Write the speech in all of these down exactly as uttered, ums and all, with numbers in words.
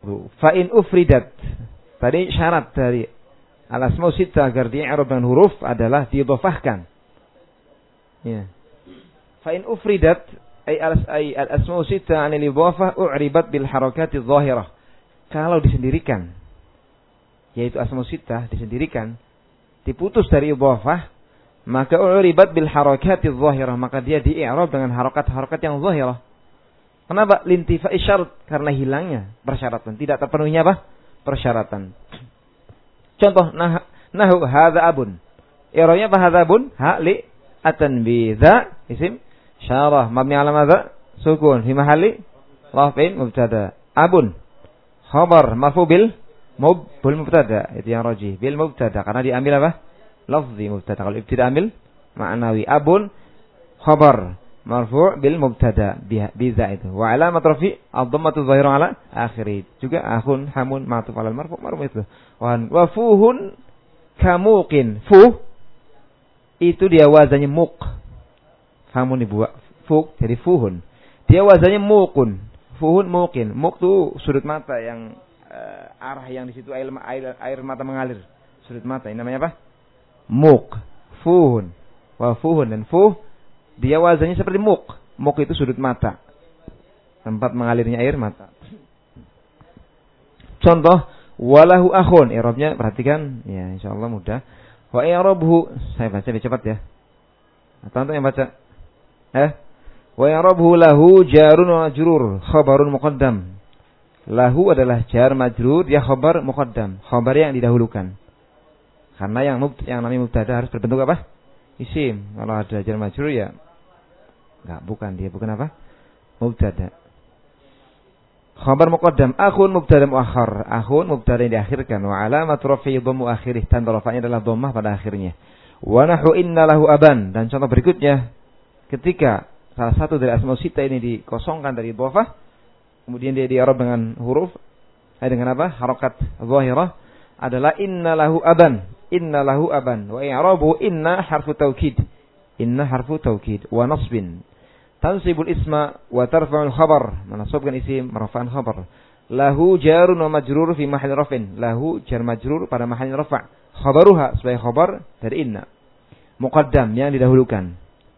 Fa in ufridat. Tadi syarat dari al-asma'u sittah agar di-i'rab dengan huruf adalah diidhafahkan. Ya. Fa in ufridat ay al-asma'u sittah 'an al-idhafah u'ribat bil harakati adh-dhahirah. Kalau disendirikan, yaitu asma'u sittah disendirikan, diputus dari idhafah, maka u'ribat bil harakati adh-dhahirah, maka dia di-i'rab dengan harakat-harakat yang zahirah. Kenapa? Lintifa'i syarat, karena hilangnya persyaratan, tidak terpenuhinya apa? Persyaratan. Contoh nah nahu hadza abun. I'rabnya apa hadza abun? Ha li at-tanbih. Dza isim syarah mabni ala madza? Sukun fi mahalli raf'in mubtada. Abun khabar marfu bil mub bil mubtada. Itu yang rajih bil mubtada karena diambil apa? Lafzi mubtada. Kalau ibtida ambil ma'nawi. Abun khabar marfu' bil mubtada biza itu. Wa alamat rafi ad-dhammatu dhahirah ala akhiri. Juga akhun hamun ma'tuf ala marfu' marfu' itu. Wa fuhun kamuqin. Fuh itu dia wazannya muq. Fahamun ibu. Fuh jadi fuhun. Dia wazannya muqun. Fuhun muqin. Muq itu sudut mata yang uh, arah yang di situ air, air air mata mengalir. Sudut mata ini namanya apa? Muq. Fuhun. Wa fuhun dan fuh dia wazannya seperti muk. Muk itu sudut mata, tempat mengalirnya air mata. Contoh, walahu akhun. I'rabnya perhatikan, ya insyaallah mudah. Wa i'rabhu, saya baca lebih cepat ya. Atau yang baca? Eh? Wa i'rabhu lahu jarun wa majrur, khabarun muqaddam. Lahu adalah jar majrur, ya khabar muqaddam, khabar yang didahulukan. Karena yang mub, yang namanya mubtada harus berbentuk apa? Isim. Kalau ada jar majrur ya enggak, bukan dia, bukan apa? Mubtada. Khabar muqaddam, akhun mubtada muakhar. Akhun mubtada yang diakhirkan, wa alamat rafi'i dhammu akhirih, tanda rafa'nya adalah dhammah pada akhirnya. Wa nahu inna lahu aban, dan contoh berikutnya ketika salah satu dari asma sittah ini dikosongkan dari dhafah, kemudian dia di-i'rab dengan huruf eh, dengan apa? Harakat zahirah adalah inna lahu aban. Inna lahu aban. Wa i'rabu inna harfu taukid. Inna harfu taukid wa nasbin. Tansibul isma wa tarfa'ul khabar. Menasabkan isim, merafa'an khabar. Lahu jarun wa majrur fi mahalli raf'in. Lahu jar majrur pada mahalli rafa'. Khabaruha sebagai khabar dari inna. Muqaddam yang didahulukan.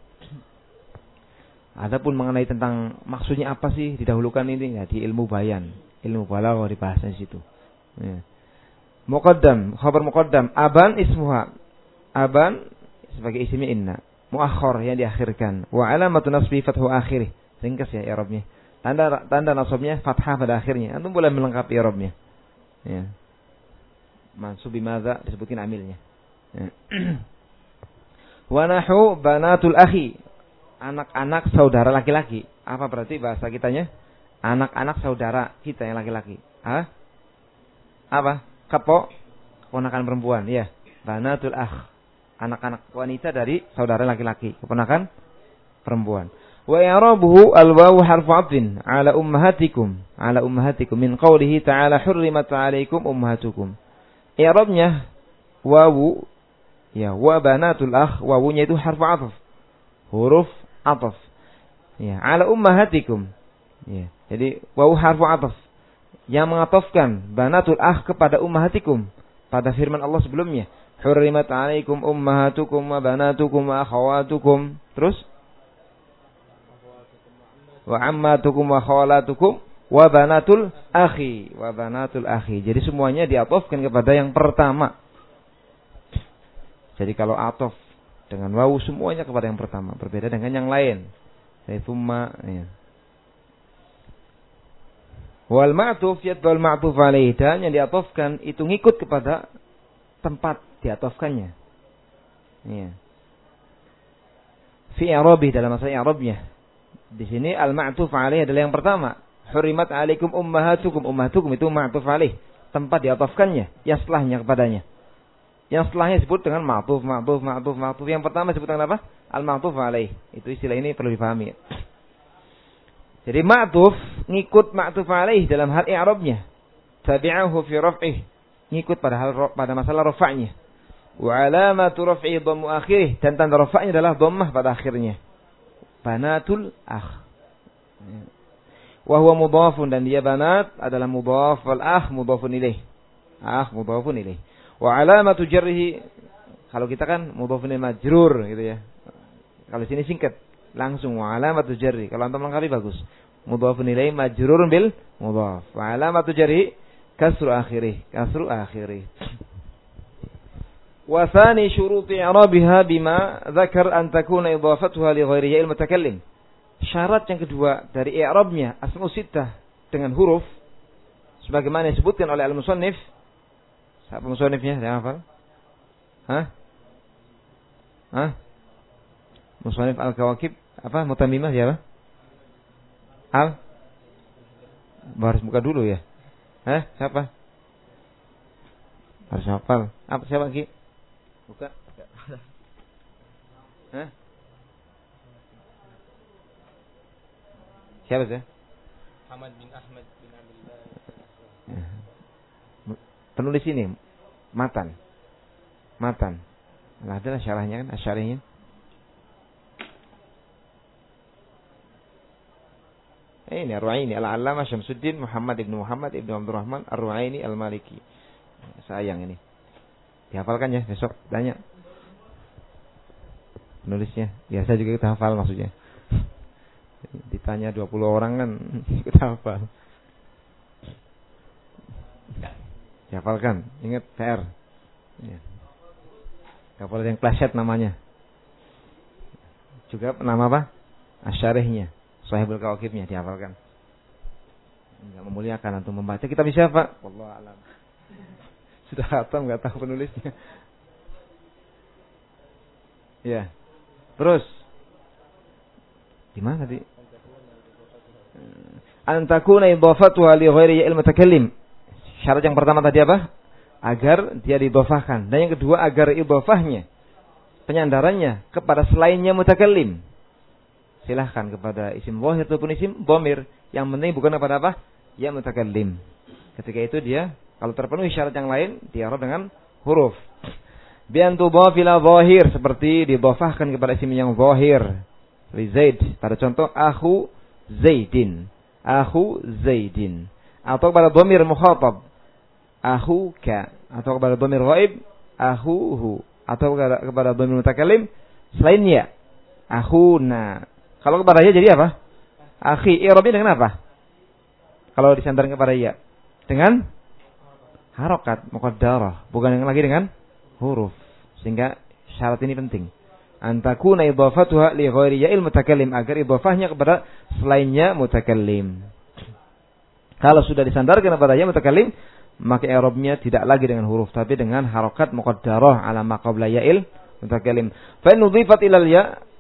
Adapun mengenai tentang maksudnya apa sih didahulukan ini ya di ilmu bayan, ilmu balaghah dibahas di situ. Ya. Muqaddam, khabar muqaddam, aban ismuha. Aban sebagai isimnya inna. Muakhir yang diakhirkan. Wa alamatu nasbi fathu akhirih. Ringkas ya i'rabnya. Tanda tanda nasabnya fathah pada akhirnya. Antum boleh melengkapi i'rabnya. Ya. Mansub bimadza disebutkan amilnya. Ya. Wa nahu banatul akhi. Anak-anak saudara laki-laki. Apa berarti bahasa kitanya? Anak-anak saudara kita yang laki-laki. Hah? Apa? Kepo, keponakan perempuan, ya. Banatul akh, anak-anak wanita dari saudara laki-laki, keponakan perempuan. Wa i'rabuhu al-wawu harfu 'atfin 'ala ummahatikum, 'ala ummahatikum min qawlihi ta'ala hurrimat 'alaikum ummahatukum. I'rabnya wawu, ya, wa banatul akh, wawunya itu harfu 'athf. Huruf 'athf. Ya, 'ala ummahatikum. Ya, jadi wawu harfu 'athf yang mengatofkan banatul akh kepada ummahatikum pada firman Allah sebelumnya, hurrimat 'alaikum ummahatukum wa banatukum wa akhawatukum. Terus wa ammatukum wa khawalatukum wa banatul akhi, wa banatul akhi. Jadi semuanya diatofkan kepada yang pertama. Jadi kalau atof dengan wawu semuanya kepada yang pertama, berbeda dengan yang lain. Saya thumma ya. Wal ma'tuf yatba'ul ma'tuf alaih, dan yang diatofkan itu ngikut kepada tempat diatofkannya. Ya. Fi i'rabi, dalam masalah i'rabnya. Di sini al ma'tuf alaih adalah yang pertama. Hurimat 'alaikum ummahatukum. Ummahatukum itu ma'tuf alaih, tempat diatofkannya, yang setelahnya kepadanya. Yang setelahnya disebut dengan ma'tuf, ma'tuf, ma'tuf, ma'tuf. Yang pertama disebut dengan apa? Al ma'tuf alaih. Itu istilah ini perlu dipahami. Jadi ma'tuf ngikut ma'tuf alaih dalam hal i'rabnya. Tabi'ahu fi raf'ih, ngikut pada hal pada masalah rafa'nya. Wa alamatu raf'i dhammu akhirih, dan tanda rafa'nya adalah dhammah pada akhirnya. Banatul akh. Wa huwa mudhafun, dan dia banat adalah mudhaf, wal akh mudhafun ilaih. Akh mudhafun ilaih. Wa alamatu jarrihi, kalau kita kan mudhafun ilaih majrur gitu ya. Kalau sini singkat langsung wa alamatu jarri. Kalau antum lengkapi bagus. Mudhafun ilaih majrurun bil mudhaf. Wa alamatu jarri kasru akhirih, kasru akhirih. Wa thani syuruti i'rabiha bima dzakar an takuna idhafatuha li ghairi ya'il mutakallim. Syarat yang kedua dari i'rabnya asma'u sittah dengan huruf sebagaimana disebutkan oleh al-musannif. Siapa musannifnya? Saya hafal. Hah? Hah? Musannif Al-Kawakib apa? Mutammimah siapa? Al? Harus buka dulu ya. Hah? Siapa? Harus hafal. Apa siapa lagi? Buka. Hah? Siapa sih? Ahmad bin Ahmad bin Abdullah. Penulis ini matan. Matan. Nah, adalah syarahnya kan, asyarihnya. Ini Ar-Ru'aini Al-Allamah Syamsuddin Muhammad ibn Muhammad ibn Abdurrahman Ar-Ru'aini Al-Maliki. Sayang ini. Dihafalkan ya, besok tanya. Penulisnya. Biasa juga kita hafal maksudnya. Ditanya dua puluh orang kan kita hafal. Dihafalkan, ingat P R. Ya. Gak boleh yang klasyat namanya. Juga nama apa? Asyarihnya, Shahibul Kawakibnya dihafalkan. Enggak memuliakan untuk membaca. Kita bisa apa? Wallahu a'lam. Sudah khatam enggak tahu penulisnya. Ya. Terus di mana tadi? An takuna idhafatuha li ghairi ya'il mutakallim. Syarat yang pertama tadi apa? Agar dia didhofahkan. Dan yang kedua agar idhofahnya, penyandarannya kepada selainnya mutakallim. Silahkan kepada isim zahir ataupun isim dhamir. Yang penting bukan kepada apa? Ya mutakallim. Ketika itu dia kalau terpenuhi syarat yang lain, di'rab dengan huruf. Bi an tudhaf ila zahir, seperti didhofahkan kepada isim yang zahir. Li Zaid, pada contoh akhu Zaidin. Akhu Zaidin. Atau kepada dhamir mukhatab, akhuka. Atau kepada dhamir ghaib, akhuhu. Atau kepada dhamir mutakallim selainnya, akhuna. Kalau kepada ya jadi apa? Akhi. I'rabnya dengan apa? Kalau disandarkan kepada ya, dengan harokat muqaddarah, bukan yang lagi dengan huruf. Sehingga syarat ini penting. Antakuna idhafatuha li ghairi ya'il mutakallim, agar idhafahnya kepada selainnya mutakallim. Kalau sudah disandarkan kepada ya mutakallim, maka i'rabnya tidak lagi dengan huruf tapi dengan harokat muqaddarah ala ma qabla ya'il mutakallim. Fa in udhifat ila ya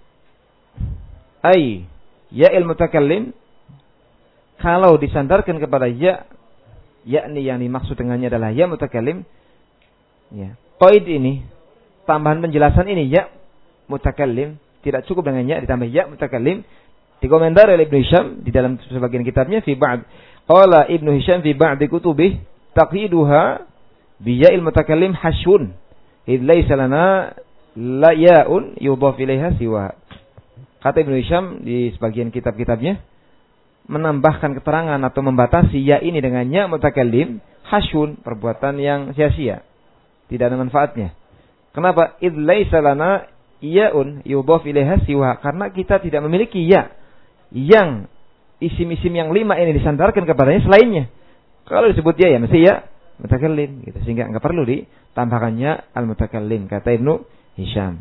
ay ya'il mutakallim, kalau disandarkan kepada ya, yakni yang dimaksud dengannya adalah ya mutakallim, ya. Qaid ini, tambahan penjelasan ini ya mutakallim, tidak cukup dengan ya ditambah ya mutakallim. Dikomentar oleh Ibnu Hisham di dalam sebagian kitabnya fi ba'd. Qala Ibnu Hisham fi ba'd kutubih taqiduha bi ya'il mutakallim hashun. Id laysa lana la ya'un yudhaf ilaiha siwa. Kata Ibnu Hisham di sebagian kitab-kitabnya, menambahkan keterangan atau membatasi ya ini dengan ya mutakallim hashun, perbuatan yang sia-sia, tidak ada manfaatnya. Kenapa? Id laysa lana ya'un yudhaf ilaiha siwa, karena kita tidak memiliki ya yang isim-isim yang lima ini disandarkan kepadanya selainnya. Kalau disebut ya ya mesti ya mutakallim gitu, sehingga enggak perlu ditambahkannya al mutakallim, kata Ibnu Hisham.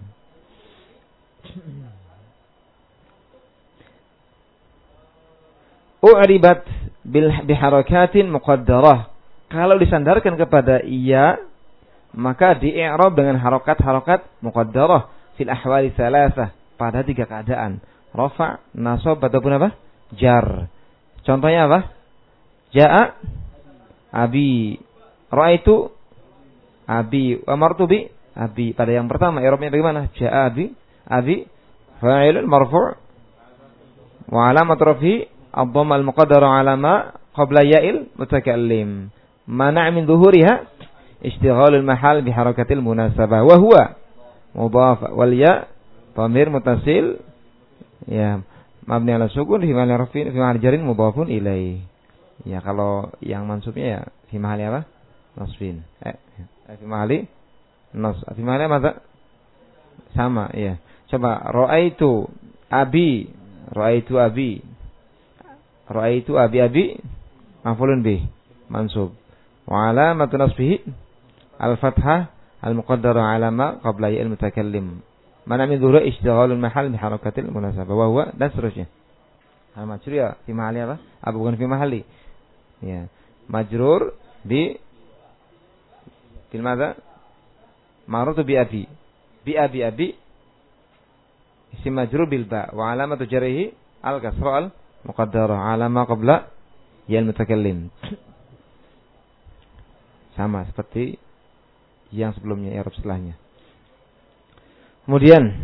U'ribat bil biharakatin muqaddarah, kalau disandarkan kepada iya maka di-i'rab dengan harokat-harokat muqaddarah fil ahwali thalathah, pada tiga keadaan: rafa', nasab, ataupun apa? Jar. Contohnya apa? Ja'a abi, ra'aitu abi, amartu bi abi. Pada yang pertama i'rabnya bagaimana? Ja'a abi, abi fa'ilun marfu' wa alamat raf'i ad-dhamma al-muqaddara 'ala ma qabla ya'il mutakallim. Mana' min dhuhuriha ishtighalul mahal bi harakatil munasabah wa huwa mudhaf wal ya dhamir muttasil ya mabni ala sukun fi mahali rafin fi mahali jarin mudhafun ilaih. Ya kalau yang mansubnya ya fi mahali apa? Nasbin. Eh, eh fi mahali nas. Fi mahali apa? Sama, ya. Coba ra'aitu abi, ra'aitu abi. Ra'aitu abi abi maf'ulun bih, mansub. Wa alamatu nasbihi al-fathah al-muqaddara 'ala ma qabla ya al-mutakallim. Mana min dhuhur istighalul mahal bi harakatil munasabah wa huwa dan seterusnya. Al majrur ya fi mahali apa? Apa bukan fi mahali? Ya. Majrur bi fil madza? Maratu bi abi. Bi abi abi isim majrur bil ba wa alamatu jarrihi al kasra al muqaddara 'ala ma qabla ya al-mutakallim. Sama seperti yang sebelumnya, i'rab setelahnya. Kemudian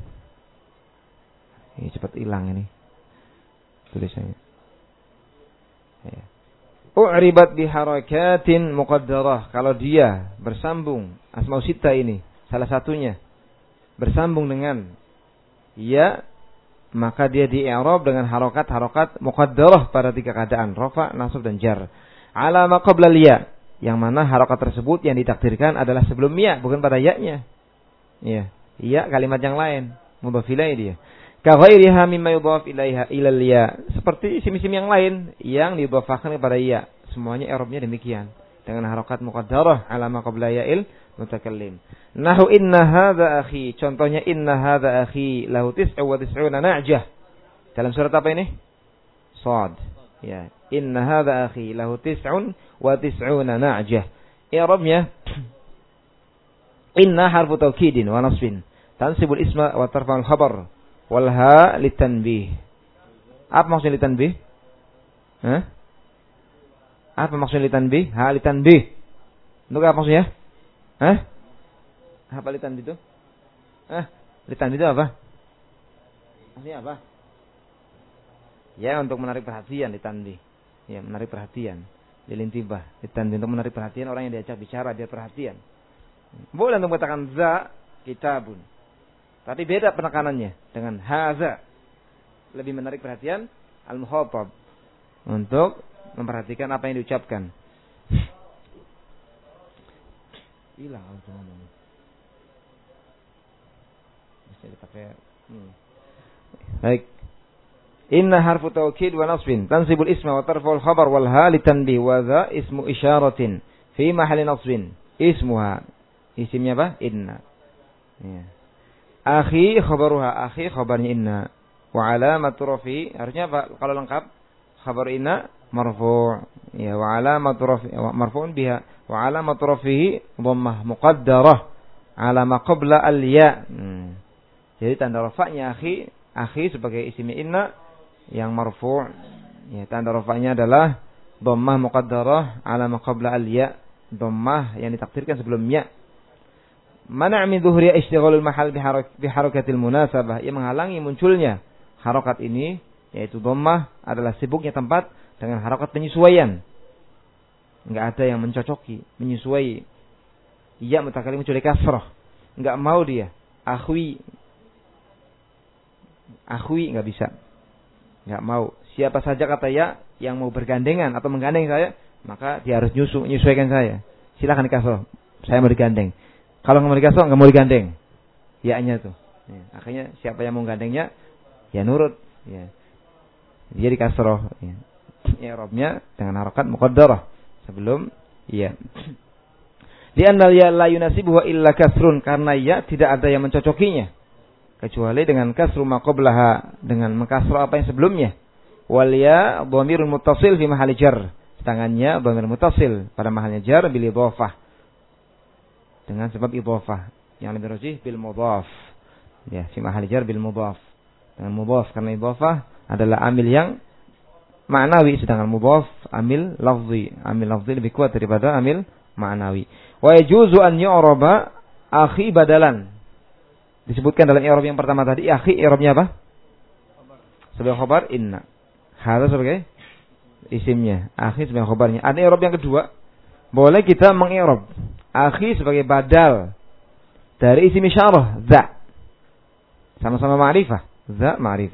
ini cepat hilang ini tulisannya. Ya. U'ribat bi harakatin muqaddarah. Kalau dia bersambung asmaul sittah ini salah satunya bersambung dengan ya, maka dia di i'rab dengan harokat-harokat muqaddarah pada tiga keadaan, rafa, nasab dan jar. Ala ma qabla ya, yang mana harokat tersebut yang ditakdirkan adalah sebelum ya, bukan pada ya-nya. Ya. Ya kalimat yang lain, mudhaf ilaih dia. Ka ghairiha mimma yudhaf ilaiha ilal ya. Seperti isim-isim yang lain yang didhafahkan kepada ya. Semuanya i'rabnya demikian dengan harokat muqaddarah ala ma qabla ya'il mutakallim. Nahu inna hadza akhi. Contohnya inna hadza akhi lahu tis'u wa tis'una na'jah. Dalam surat apa ini? Shad. Ya, inna hadza akhi lahu tis'un wa tis'una na'jah. I'rabnya inna harfu taukidin wa nasbin. Tansibul isma wa tarfa'ul khabar wal ha litanbih. Apa maksudnya litanbih? Hah? Apa maksudnya litanbih? Ha litanbih. Untuk apa maksudnya? Hah? Apa litanbih itu? Hah? Litanbih itu apa? Maksudnya apa? Ya, untuk menarik perhatian litanbih. Ya, menarik perhatian. Lilintibah. Litanbih untuk menarik perhatian orang yang diajak bicara, dia perhatian. Boleh untuk mengatakan za kitabun. Tapi beda penekanannya dengan haza. Lebih menarik perhatian al-mukhatab untuk memperhatikan apa yang diucapkan. Hilang kalau cuma ini. Bisa dipakai. Hmm. Baik. Inna harfu taukid wa nasbin tansibul isma wa tarfa'ul khabar wal ha litanbih wa za ismu isyaratin fi mahalli nasbin. Ismuha. Isimnya apa? Inna. Ya. Akhi khabaruha, akhi khabarnya inna. Wa alamatu rafi, harusnya apa kalau lengkap? Khabar inna marfu'. Ya, wa alamatu rafi marfu'un biha wa alamatu rafihi dhammah muqaddarah ala ma qabla al-ya. Hmm. Jadi tanda rafa'nya akhi, akhi sebagai isimnya inna yang marfu'. Ya, tanda rafa'nya adalah dhammah muqaddarah ala ma qabla al-ya. Dhammah yang ditakdirkan sebelum ya. Mana' min dhuhri istighalul mahal bi harakatil munasabah, yang menghalangi munculnya harokat ini yaitu dhammah adalah sibuknya tempat dengan harokat penyesuaian. Enggak ada yang mencocoki, menyesuai. Ya mutakallim muncul kasrah. Enggak mau dia. Akhwi. Akhwi enggak bisa. Enggak mau. Siapa saja kata ya yang mau bergandengan atau menggandeng saya, maka dia harus nyusu, menyesuaikan saya. Silakan kasrah. Saya mau digandeng. Kalau nggak mau dikasih, nggak mau digandeng. Ya-nya tuh. Ya. Akhirnya siapa yang mau gandengnya, ya nurut. Ya. Dia dikasroh. Ya. I'rabnya dengan harakat muqaddarah sebelum ya. Li'anna ya la yunasibuhu illa kasrun, karena ya tidak ada yang mencocokinya kecuali dengan kasru ma qablaha, dengan mengkasroh apa yang sebelumnya. Wal ya dhamirun muttasil fi mahalli jar. Sedangkan ya dhamir muttasil pada mahalnya jar bil idhafah. Dengan sebab idhafah yang lebih rajih bil mudhaf. Ya, fi mahal jar bil mudhaf. Dengan mudhaf karena idhafah adalah amil yang ma'nawi, sedangkan mudhaf amil lafzi. Amil lafzi lebih kuat daripada amil ma'nawi. Wa yajuzu an yu'raba akhi badalan. Disebutkan dalam i'rab yang pertama tadi, akhi i'rabnya apa? Sebagai khabar inna. Hadza sebagai isimnya, akhi sebagai khabarnya. Ada i'rab yang kedua, boleh kita mengi'rab akhi sebagai badal dari isim isyarah za. Sama-sama ma'rifah. Za ma'rifah,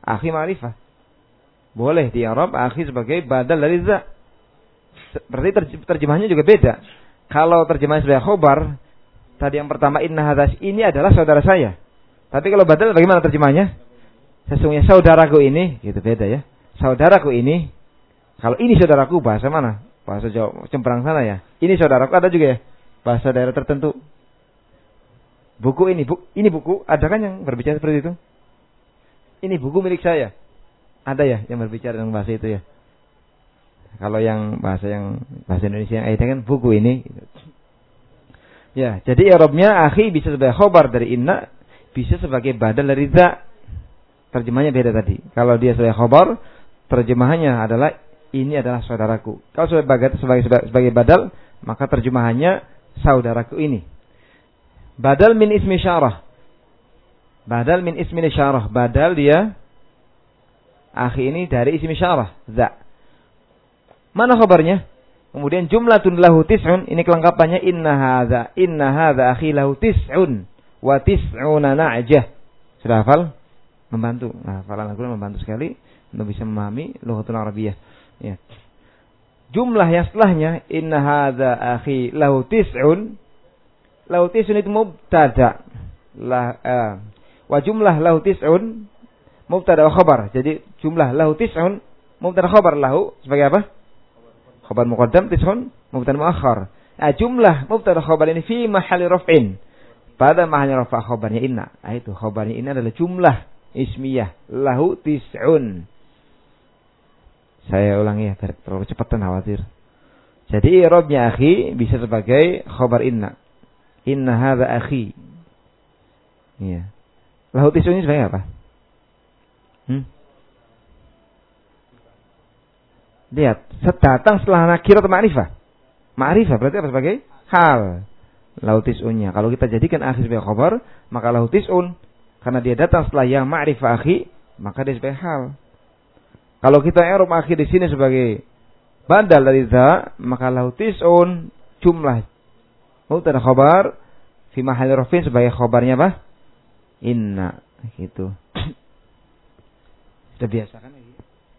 akhi ma'rifah. Boleh di i'rab akhi sebagai badal dari za. Berarti terjemahnya juga beda. Kalau terjemahnya sebagai khobar, tadi yang pertama inna hadza ini adalah saudara saya. Tapi kalau badal bagaimana terjemahnya? Sesungguhnya saudaraku ini, gitu beda ya. Saudaraku ini, kalau ini saudaraku bahasa mana? Bahasa Jawa Cemperang sana ya. Ini saudaraku ada juga ya. Bahasa daerah tertentu. Buku ini, bu, ini buku, ada kan yang berbicara seperti itu? Ini buku milik saya. Ada ya yang berbicara dengan bahasa itu ya. Kalau yang bahasa yang bahasa Indonesia yang ada kan buku ini. Ya, jadi i'rabnya akhi bisa sebagai khobar dari inna, bisa sebagai badal dari za. Terjemahnya beda tadi. Kalau dia sebagai khobar, terjemahannya adalah ini adalah saudaraku. Kalau sebagai sebagai sebagai badal, maka terjemahannya saudaraku ini. Badal min ismi syarah. Badal min ismi syarah. Badal dia akhi ini dari ismi syarah, za. Mana khabarnya? Kemudian jumlatun lahu tis'un, ini kelengkapannya inna hadza inna hadza akhi lahu tis'un wa tis'una na'jah. Sudah hafal? Membantu. Nah, hafalan Al-Qur'an membantu sekali untuk bisa memahami lughatul Arabiyyah. Ya. Jumlah yang setelahnya inna hadza akhi lahu tis'un. Lahu tis'un itu mubtada. La uh, wa jumlah lahu tis'un mubtada wa khabar. Jadi jumlah lahu tis'un mubtada khabar lahu sebagai apa? Khabar muqaddam tis'un mubtada muakhar. Nah, jumlah mubtada khabar ini fi mahalli raf'in. Pada mahalnya rafa' khabarnya inna. Nah, itu khabarnya inna adalah jumlah ismiyah lahu tis'un. Saya ulangi ya, terlalu cepat dan khawatir. Jadi i'rabnya akhi bisa sebagai khabar inna. Inna hadza akhi. Iya. Lahu tis'un ini sebagai apa? Hmm? Lihat, datang setelah nakirah atau ma'rifah. Ma'rifah berarti apa sebagai hal. Lahu tis'unnya. Kalau kita jadikan akhi sebagai khabar, maka lahu tis'un. Karena dia datang setelah yang ma'rifah akhi, maka dia sebagai hal. Kalau kita i'rab akhi di sini sebagai badal dari za, maka lahu tis'un jumlah mubtada khabar fi mahalli raf'in sebagai khabarnya apa? Inna, gitu. Sudah biasa kan ini?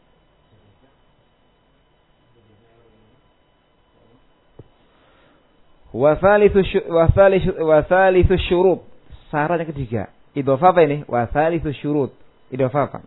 Wa thalithu wa thalithu wa thalithu syurut. Syarat yang ketiga. Idhofah apa ini? Wa thalithu syurut. Idhofah apa?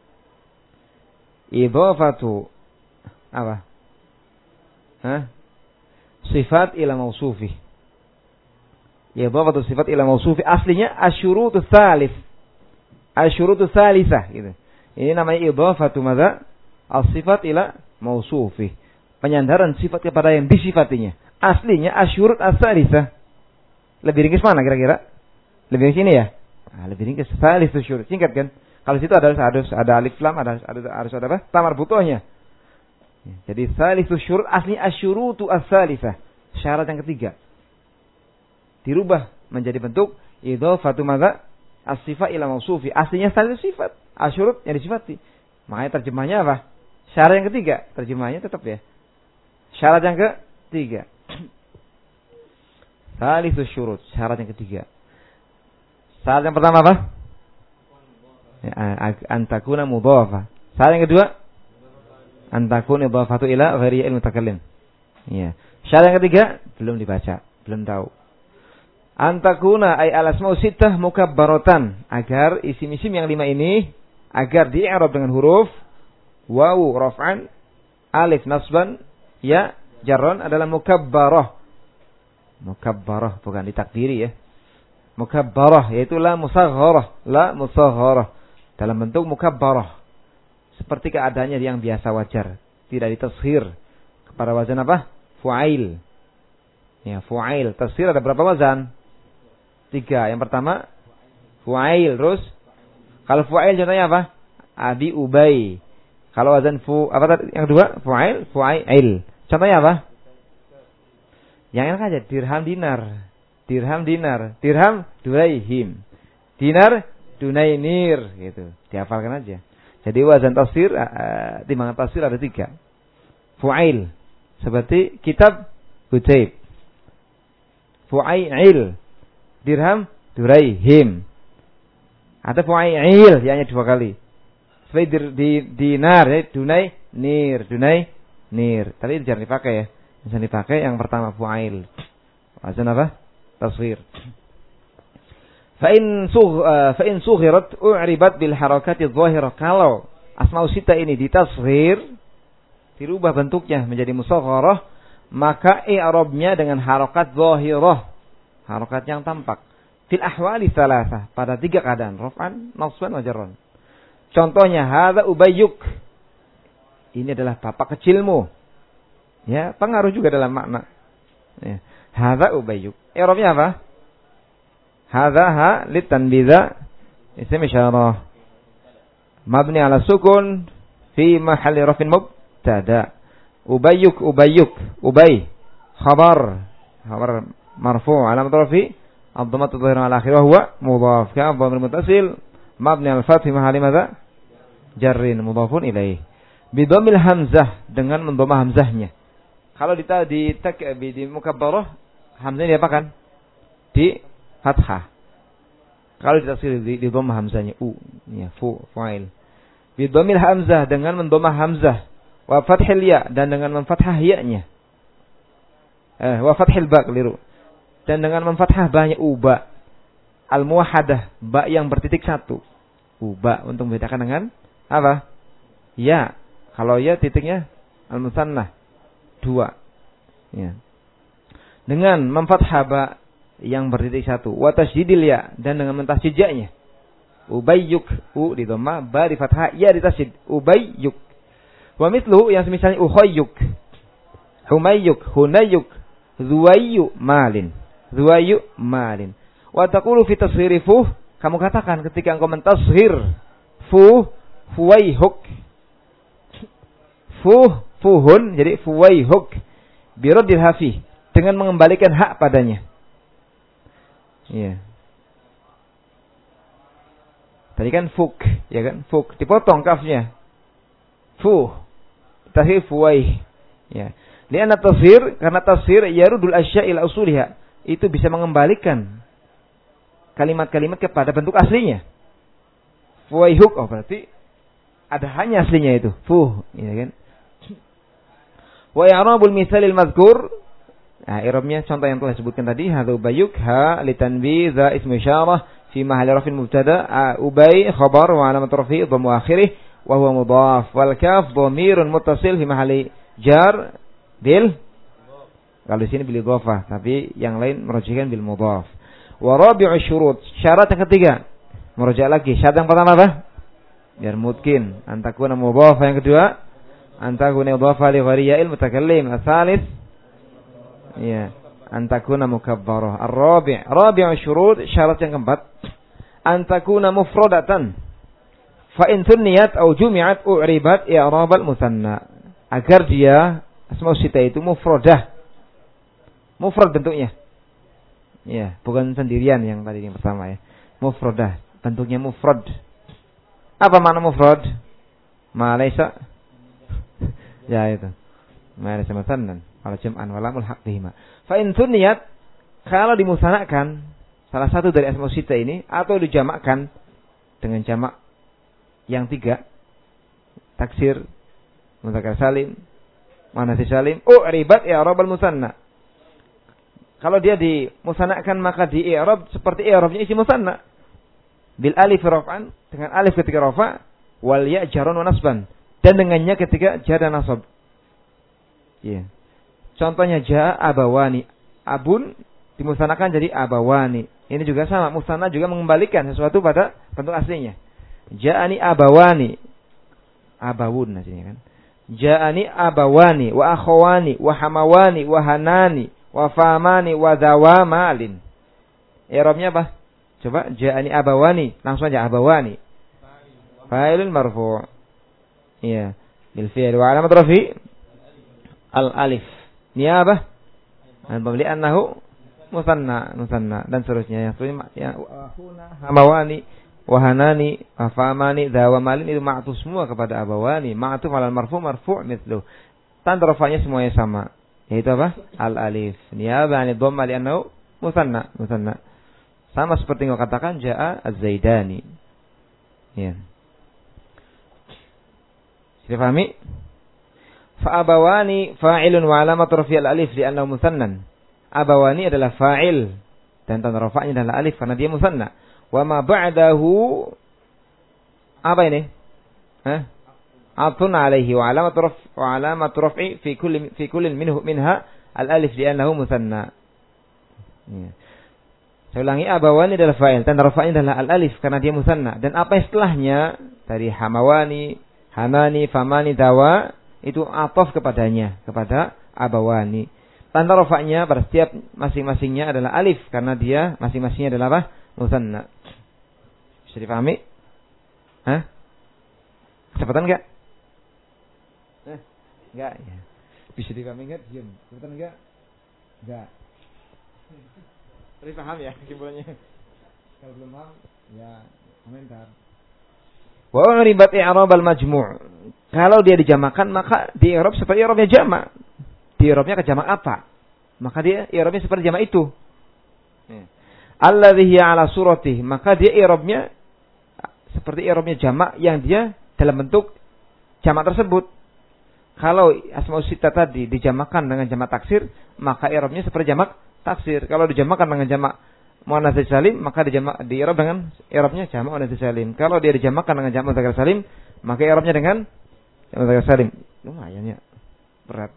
Idhofatu apa? Hah? Sifat ila mausufi. Idhofatu sifat ila mausufi aslinya asyurutu tsalits. Asyurutu tsalisah gitu. Ini namanya idhofatu madza? As-sifat ila mausufi. Penyandaran sifat kepada yang disifatinya. Aslinya asyurut as-tsalisah. Lebih ringkas mana kira-kira? Lebih ringkas ini ya? Nah, lebih ringkas tsalisu syurut. Singkat kan? Kalau situ ada harus ada alif lam, ada ada harus ada apa? Tamar butohnya. Jadi tsalisu syurut asli asyurutu as-tsalisah. Syarat yang ketiga. Dirubah menjadi bentuk idhofatu madza? As-sifat ila mausufi. Aslinya tsalisu sifat, asyurut yang disifati. Makanya terjemahnya apa? Syarat yang ketiga. Terjemahnya tetap ya. Syarat yang ketiga. Tsalisu syurut, syarat yang ketiga. Syarat yang pertama apa? Ya, antakuna mudhafah. Syarat yang kedua? Antakuna mudhafatu ila ghairi al-mutakallim. Ya. Syarat yang ketiga belum dibaca, belum tahu. Antakuna ay al-asma'u sittah mukabbaratan, agar isim-isim yang lima ini agar di-i'rab dengan huruf wawu raf'an, alif nasban, ya jarron adalah mukabbarah. Mukabbarah bukan ditakdiri ya. Mukabbarah yaitu la musaghharah, la musaghharah dalam bentuk mukabbarah. Seperti keadaannya yang biasa wajar, tidak ditashir kepada wazan apa? Fu'ail. Ya, fu'ail. Tashir ada berapa wazan? Tiga. Yang pertama fu'ail, terus kalau fu'ail contohnya apa? Abi Ubay. Kalau wazan fu apa tadi? Yang kedua fu'ail, fu'ail. Contohnya apa? Yang enak aja, dirham dinar. Dirham dinar. Dirham duraihim. Dinar dunainir gitu. Dihafalkan aja. Jadi wazan tafsir uh, timbangan tafsir ada tiga. Fu'ail seperti kitab Hutaib. Fu'ail dirham duraihim. Ada fu'ail yang hanya dua kali. Seperti di, di dinar ya, dunai nir, dunai nir. Tapi jangan dipakai ya. Jangan dipakai yang pertama fu'ail. Wazan apa? Tasghir. Fa in sugh fa in sughirat u'ribat bil harakati adh-dhahirah. Kalau asmaul sittah ini ditasghir, dirubah bentuknya menjadi musagharah, maka i'rabnya dengan harakat dhahirah, harakat yang tampak. Fil ahwali thalathah, pada tiga keadaan, raf'an, nasban, wa jarran. Contohnya hadza ubayyuk. Ini adalah bapak kecilmu. Ya, pengaruh juga dalam makna. Ya. Hadza ubayyuk. I'rabnya apa? Hadza ha litanbidha ism isyarah. Mabni ala sukun fi mahalli rafin mubtada. Ubayyuk ubayyuk ubay khabar khabar marfu' alamat rafi ad-dhammah adh-dhahirah ala akhirih huwa mudhaf ka dhamir muttasil mabni al fath fi mahalli madza jarrin mudhafun ilaih bi dhammil hamzah dengan mendhamma hamzahnya. Kalau di di di, di mukabbarah hamzahnya diapakan? Di fathah. Kalau ditafsir di, di dhamma hamzahnya u ya fu fa'il. Bi dhammil hamzah dengan mendhamma hamzah wa fathil ya dan dengan memfathah ya-nya. Eh wa fathil ba keliru. Dan dengan memfathah ba-nya uba. Al muwahhadah, ba yang bertitik satu. Uba untuk membedakan dengan apa? Ya. Kalau ya titiknya al musannah dua. Ya. Dengan memfathah ba yang bertitik satu. Wa tasydidil ya dan dengan mentasydid ya-nya. Ubayyuk u di dhamma, ba di fathah, ya di tasydid. Ubayyuk. Wa mithlu yang semisalnya ukhayyuk, humayyuk, hunayyuk, zuwayyu malin. Zuwayyu malin. Wa taqulu fi tasghiri fuh, kamu katakan ketika engkau mentashghir fuh, fuwaihuk. Fuh, fuhun jadi fuwaihuk. Bi raddil hafi dengan mengembalikan hak padanya. Iya. Tadi kan fuk, ya kan? Fuk dipotong kafnya. Fuh. Tasghir fuwaih. Ya. Lianna tasghir karena tasghir yarudul asya' ila usuliha. Itu bisa mengembalikan kalimat-kalimat kepada bentuk aslinya. Fuwaihuk oh berarti ada hanya aslinya itu. Fuh, ya kan? Wa i'rabul mithalil mazkur. Nah, i'rabnya contoh yang telah disebutkan tadi, hadzu bayuk ha litanbi za ismu isyarah fi mahalli rafin mubtada ubay khabar wa alamat rafi dhammu akhirih wa huwa mudhaf wal kaf dhamirun muttasil fi mahalli jar bil kalau di sini bil idhafah tapi yang lain merujukkan bil mudhaf. Wa rabi'u syurut, syarat yang ketiga merujuk lagi. Syarat yang pertama apa? Biar mungkin antakuna mudhaf, yang kedua antakuna idhafah li ghairi ya'il mutakallim, ats-tsalits ya antakuna mukabbarah. Ar-rabi' rabi'u syurut, syarat yang keempat antakuna mufradatan fa in thunniyat aw jumi'at u'ribat i'rabal musanna. Agar dia asma sita itu mufradah. Mufrad bentuknya. Ya, bukan sendirian yang tadi yang pertama ya. Mufradah, bentuknya mufrad. Apa makna mufrad? Ma laysa ya itu. Ma laysa musannan, kalau jam'an walamul haq bihima. Fa in thunniyat, kalau dimusanakan salah satu dari asma sita ini atau dijamakkan dengan jamak yang tiga, taksir, mudzakkar salim, muannats salim, u'ribat i'rabal musanna. Kalau dia dimusanakan maka di i'rab seperti i'rabnya isi musanna. Bil alif raf'an, dengan alif ketika rafa, wal ya jarran wa nasban, dan dengannya ketika jar dan nasab. Iya. Yeah. Contohnya jaa abawani, abun dimusanakan jadi abawani. Ini juga sama, musanna juga mengembalikan sesuatu pada bentuk aslinya. Ja'ani abawani, abawun aslinya kan. Ja'ani abawani wa akhawani wa hamawani wa hanani wa famani wa dawamalin. I'rabnya apa? Coba ja'ani abawani, langsung aja abawani. Fa'ilun marfu'. Iya, bil fi'il wa alamat rafi al alif. Niyabah an babli annahu musanna, musanna dan seterusnya. Yang seterusnya ya hamawani wahanani, afamani, dawamalin itu ma'tuf semua kepada abawani. Ma'tuf alal marfu' marfu' mithlu. Tanda rafa'nya semuanya sama. Yaitu apa? Al-alif. Niyabah 'anil dhamma li'annahu musanna, musanna. Sama seperti yang katakan jaa az-zaidani. Ya. Sudah pahami? Fa abawani fa'ilun wa alamat rafi' al-alif li'annahu musannan. Abawani adalah fa'il dan tanda rafa'nya adalah alif karena dia musanna. Wa ma ba'dahu apa ini? Hah? Atun alaihi wa alamat raf wa alamat raf'i fi kulli fi kulli minhu minha al-alif li'annahu musanna. Ya. Saya ulangi, abawani adalah fa'il, tanda rafa'nya adalah al-alif karena dia musanna, dan apa setelahnya dari hamawani, hamani, famani, dawa itu ataf kepadanya, kepada abawani. Tanda rafa'nya pada setiap masing-masingnya adalah alif karena dia masing-masingnya adalah apa? Musanna. Bisa dipahami? Hah? Kecepatan enggak? Eh, enggak ya. Bisa dipahami enggak? Diam. Kecepatan enggak? Enggak. Tapi paham ya kesimpulannya. Kalau belum paham, ya komentar. Wa uribat i'rab al-majmu'. Kalau dia dijamakan maka di i'rab seperti i'rabnya jamak. Di i'rabnya ke jamak apa? Maka dia i'rabnya seperti jamak itu. Alladhi hiya ala surati, maka dia i'rabnya seperti i'rabnya jamak yang dia dalam bentuk jamak tersebut. Kalau asmaul sittah tadi dijamakan dengan jamak taksir, maka i'rabnya seperti jamak taksir. Kalau dijamakan dengan jamak muannats salim, maka dijamak di i'rab dengan i'rabnya jamak muannats salim. Kalau dia dijamakan dengan jamak mudzakkar salim, maka i'rabnya dengan jamak mudzakkar salim. Lumayan ya. Berat.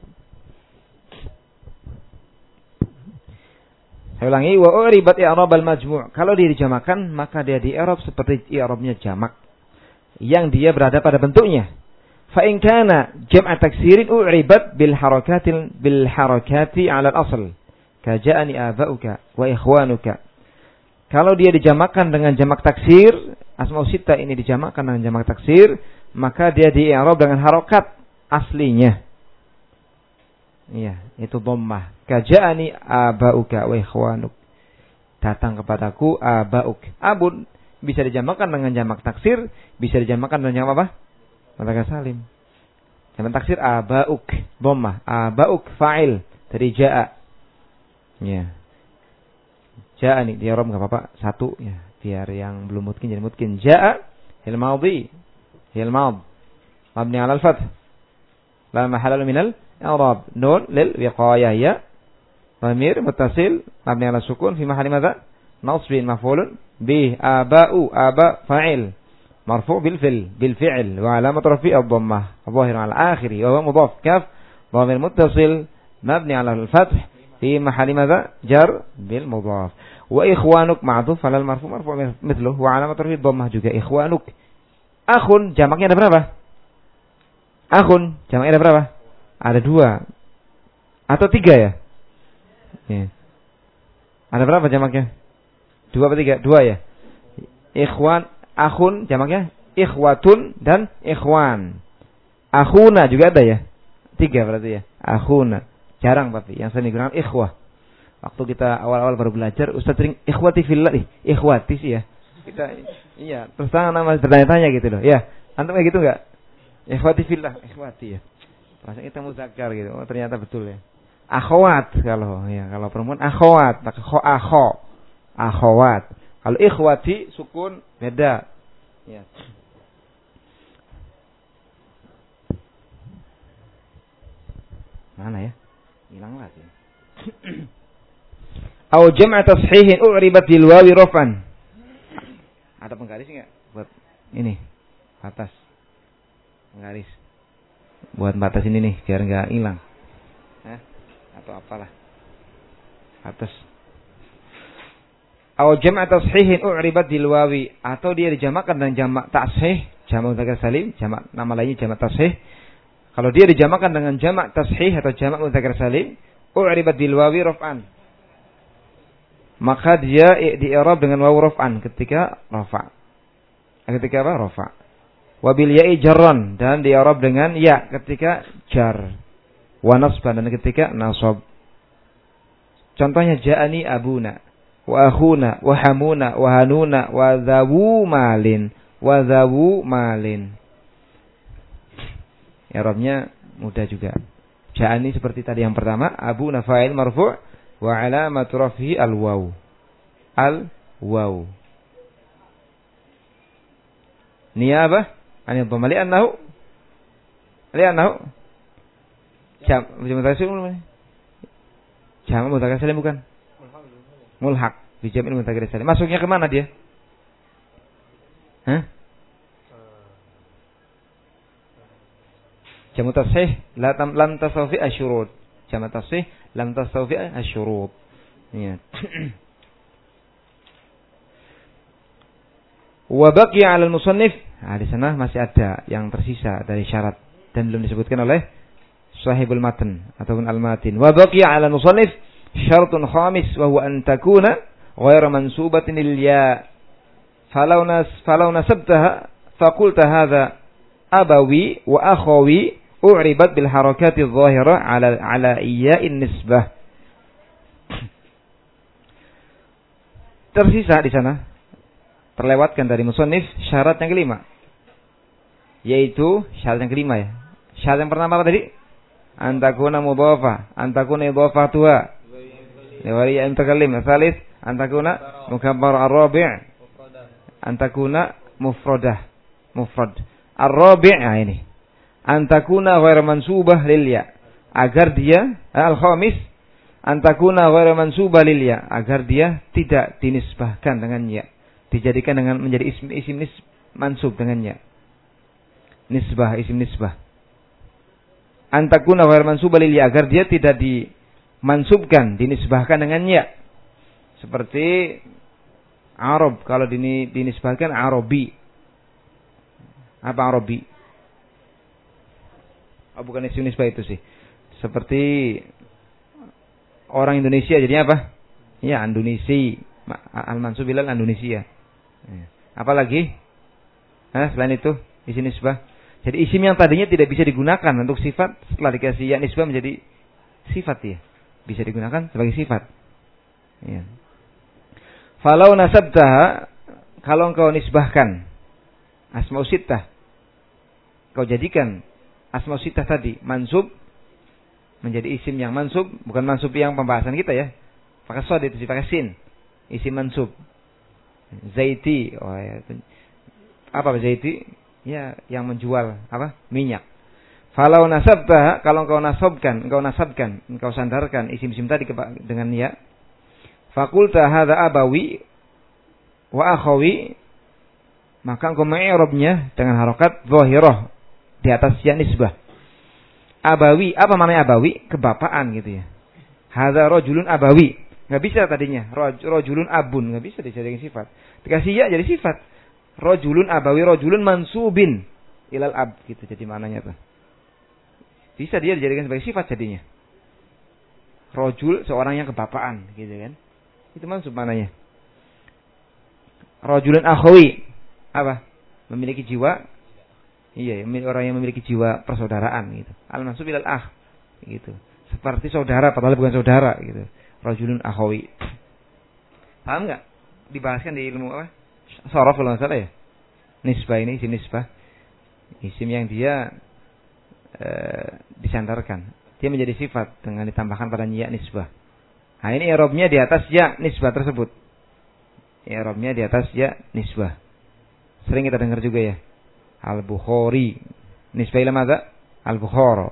Saya ulangi, wa uribat i'rab al-majmu'. Kalau dia dijamakan, maka dia di i'rab seperti i'rabnya jamak yang dia berada pada bentuknya. Fa in kana jam'a taksirin uribat bil harakatil bil harakati 'ala al-asl. Kaja'ani aba'uka wa ikhwanuka. Kalau dia dijamakan dengan jamak taksir, asmaul sittah ini dijamakan dengan jamak taksir, maka dia di i'rab dengan harokat aslinya. Iya, itu dhammah. Kaja'ani aba'uka wa ikhwanuk. Datang kepadaku aba'uk. Abun bisa dijamakan dengan jamak taksir, bisa dijamakan dengan jamak apa? Mudzakkar salim. Jamak taksir aba'uk, dhammah. Aba'uk fa'il dari ja'a. Ya. Ja'a nih di i'rab enggak apa-apa, satu ya, biar yang belum mungkin jadi mungkin. Ja'a fil madhi, fil madh. Mabni 'ala al-fath. La mahalla min al-i'rab. Nun lil wiqayah ya. Dhamir muttasil mabni 'ala sukun fi mahalli madha? Nasbin maf'ulun bih. Aba'u, aba fa'il. Marfu' bil fil, bil fi'l wa 'alamat rafi' ad-dhammah. Dhahir 'ala akhiri wa huwa mudhaf. Kaf dhamir muttasil mabni 'ala al-fath. في محل ماذا؟ جر بالمضاف. وإخوانك معطوف على المرفوع مرفوع مثله وعلامة رفعه الضمة juga. إخوانك. Akhun jamaknya ada berapa? Akhun jamaknya ada berapa? Ada dua atau tiga ya? Ya. Ada berapa jamaknya? Dua atau tiga? Dua ya. Ikhwan, akhun jamaknya ikhwatun dan ikhwan. Akhuna juga ada ya? Tiga berarti ya. Akhuna. Jarang tapi yang sering digunakan ikhwah. Waktu kita awal-awal baru belajar, Ustaz sering ikhwati fillah nih, ikhwati sih ya. Kita iya, terus tangan nama bertanya-tanya gitu loh. Ya, antum kayak gitu enggak? Ikhwati fillah, ikhwati ya. Bahasa kita muzakkar gitu. Oh, ternyata betul ya. Akhwat kalau ya, kalau perempuan akhwat, pakai kho akho. Akhwat. Kalau ikhwati sukun beda. Ya. Mana ya? Hilang lagi. Au jam'a tashihin u'ribat bil wawi raf'an. Ada penggaris enggak buat ini? Batas. Penggaris. Buat batas ini nih biar enggak hilang. Hah? Atau apalah. Batas. Au jam'a tashihin u'ribat bil wawi, atau dia dijamakan dengan jamak tashih, jamak mudzakkar salim, jamak nama lainnya jamak tashih. Kalau dia dijamakan dengan jamak tashih atau jamak mudzakkar salim, u'ribat bil wawi raf'an. Maka dia di-i'rab dengan wawu raf'an ketika rafa'. Ketika apa? Rafa'. Wa bil ya'i jarran, dan di-i'rab dengan ya ketika jar. Wa nasban, dan ketika nasab. Contohnya ja'ani abuna, wa akhuna, wa hamuna, wa hanuna, wa dzawu malin, wa dzawu malin. I'rabnya mudah juga. Ja'ani seperti tadi yang pertama, abu nafa'il marfu' wa alamatu raf'i al-waw. Al-waw. Niyabah anil dhamma li'annahu Li'annahu jam mudzakkar salim. Jam mudzakkar salim bukan? Mulhaq bi jam'il mudzakkar salim. Masuknya ke mana dia? Hah? Jamu tasih la tam lam tasawfi asyurut. Jamu tasih lam tasawfi asyurut. Ya. Wa baqiya 'ala al-musannif. Nah, di sana masih ada yang tersisa dari syarat dan belum disebutkan oleh sahibul matan ataupun al-matin. Wa baqiya 'ala al-musannif syaratun khamis wa huwa an takuna ghayra mansubatin lil ya. Falau nas falau nasabtaha faqulta hadha abawi wa akhawi u'ribat bil harakati adh-dhahira 'ala 'ala iya'in nisbah. Tersisa di sana terlewatkan dari musannif syarat yang kelima, yaitu syarat yang kelima ya. Syarat yang pertama apa tadi? Antakuna mudhafah, antakuna idhafatuha liwari al-mutakallim. Tsalits antakuna mukabbar ar-rabi', antakuna mufradah, mufrad. Ar-rabi' nah ini. Antakuna ghairu mansubah lil ya, agar dia al-khamis antakuna ghairu mansubah lil ya, agar dia tidak dinisbahkan dengan ya. Dijadikan dengan menjadi isim isim nis mansub dengannya. Nisbah isim nisbah. Antakuna ghairu mansubah lil ya, agar dia tidak dimansubkan, dinisbahkan dengannya. Seperti Arab, kalau dini, dinisbahkan Arabi. Apa Arabi? Oh, bukan isim nisbah itu sih. Seperti orang Indonesia jadinya apa? Ya, Indonesia. Al-mansub ilal Indonesia. Apalagi? Nah, selain itu, isim nisbah. Jadi isim yang tadinya tidak bisa digunakan untuk sifat, setelah dikasih ya nisbah menjadi sifat ya. Bisa digunakan sebagai sifat. Ya. Falau nasabtaha, kalau engkau nisbahkan asma'u sittah, kau jadikan asma'u sittah tadi mansub menjadi isim yang mansub, bukan mansub yang pembahasan kita ya. Pakai shad itu pakai sin. Isim mansub. Zaiti, oh ya. Apa zaiti? Ya, yang menjual apa? Minyak. Falau nasabta, kalau engkau nasabkan, engkau nasabkan, engkau sandarkan isim-isim tadi dengan ya. Fakulta hadza abawi wa akhawi, maka engkau mengi'rabnya dengan harokat zahirah di atas ya nisbah. Abawi, apa maknanya abawi? Kebapaan gitu ya. Hadza rajulun abawi. Enggak bisa tadinya. Rajulun abun, enggak bisa dijadikan sifat. Dikasih ya jadi sifat. Rajulun abawi, rajulun mansubin ilal ab gitu jadi maknanya tuh. Bisa dia dijadikan sebagai sifat jadinya. Rajul seorang yang kebapaan gitu kan. Itu mansub maknanya. Rajulun akhawi apa? Memiliki jiwa. Iya, orang yang memiliki jiwa persaudaraan gitu. Al-mansub ilal akh gitu. Seperti saudara padahal bukan saudara gitu. Rajulun akhawi. Paham enggak? Dibahaskan di ilmu apa? Sharaf kalau enggak salah ya. Nisbah ini isim nisbah. Isim yang dia e, disandarkan. Dia menjadi sifat dengan ditambahkan pada ya nisbah. Nah, ini i'rabnya di atas ya nisbah tersebut. I'rabnya di atas ya nisbah. Sering kita dengar juga ya. Al-Bukhari. Nisbah ila madza? Al-Bukhara.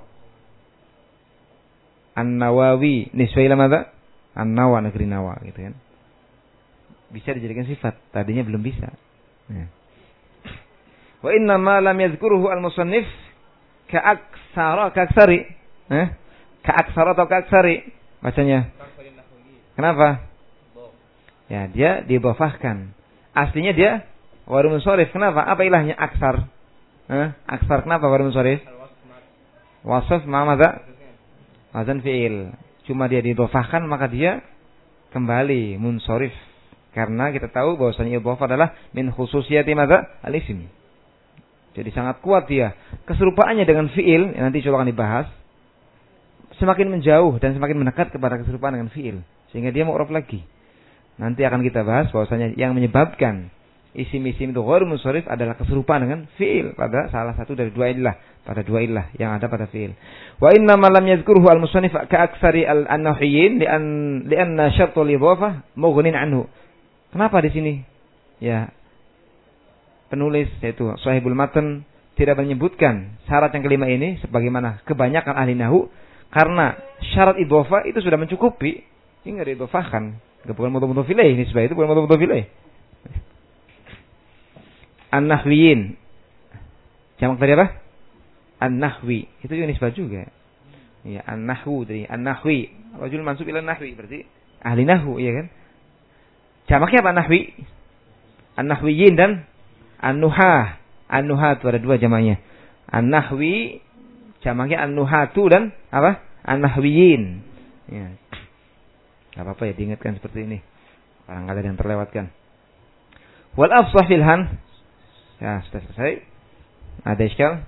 An-Nawawi. Nisbah ila madza? An-Nawa, negeri Nawa gitu kan. Bisa dijadikan sifat, tadinya belum bisa. Ya. Wa inna ma lam yadhkuruhu al-musannif ka'aksara ka'aksari. Eh? Ka'aksara atau ka'aksari bacanya. Kenapa? Ya, dia didhafahkan. Aslinya dia ghairu munsharif. Kenapa? Apa ilahnya aksar? Eh? Aksar kenapa ghairu munsharif? Wasf ma madza? Wazan fi'il. Cuma dia didhafahkan maka dia kembali munsharif. Karena kita tahu bahwasanya idhafah adalah min khususiyati madza? Al-ism. Jadi sangat kuat dia. Keserupaannya dengan fi'il, yang nanti coba akan dibahas, semakin menjauh dan semakin mendekat kepada keserupaan dengan fi'il. Sehingga dia mu'rab lagi. Nanti akan kita bahas bahwasanya yang menyebabkan isim-isim itu ghairu munsharif adalah keserupaan dengan fi'il pada salah satu dari dua illah, pada dua illah yang ada pada fi'il. Wa inna ma lam yadhkuruhu al-musannif ka'aksari al-nahwiyyin li'an li'anna syartul idhafah mughnin anhu. Kenapa di sini? Ya, penulis yaitu sahibul matan tidak menyebutkan syarat yang kelima ini sebagaimana kebanyakan ahli nahwu karena syarat idhofah itu sudah mencukupi. Ini enggak diidhofahkan. Enggak bukan mudhof ilaih, nisbah itu bukan mudhof ilaih. An-nahwiyin. Jamak tadi apa? An-nahwi. Itu juga nisbah juga. Ya, an-nahwu tadi, an-nahwi. Rajul mansub ila nahwi berarti ahli nahwu, ya kan? Jamaknya apa nahwi? An-nahwiyin dan an-nuhah. An-nuhatu ada dua jamaknya. An-nahwi jamaknya an-nuhatu dan apa? An-nahwiyin. Ya. Enggak apa-apa ya diingatkan seperti ini. Barangkali ada yang terlewatkan. Wal afsah fil han. Ya, sudah selesai. Ada iskal?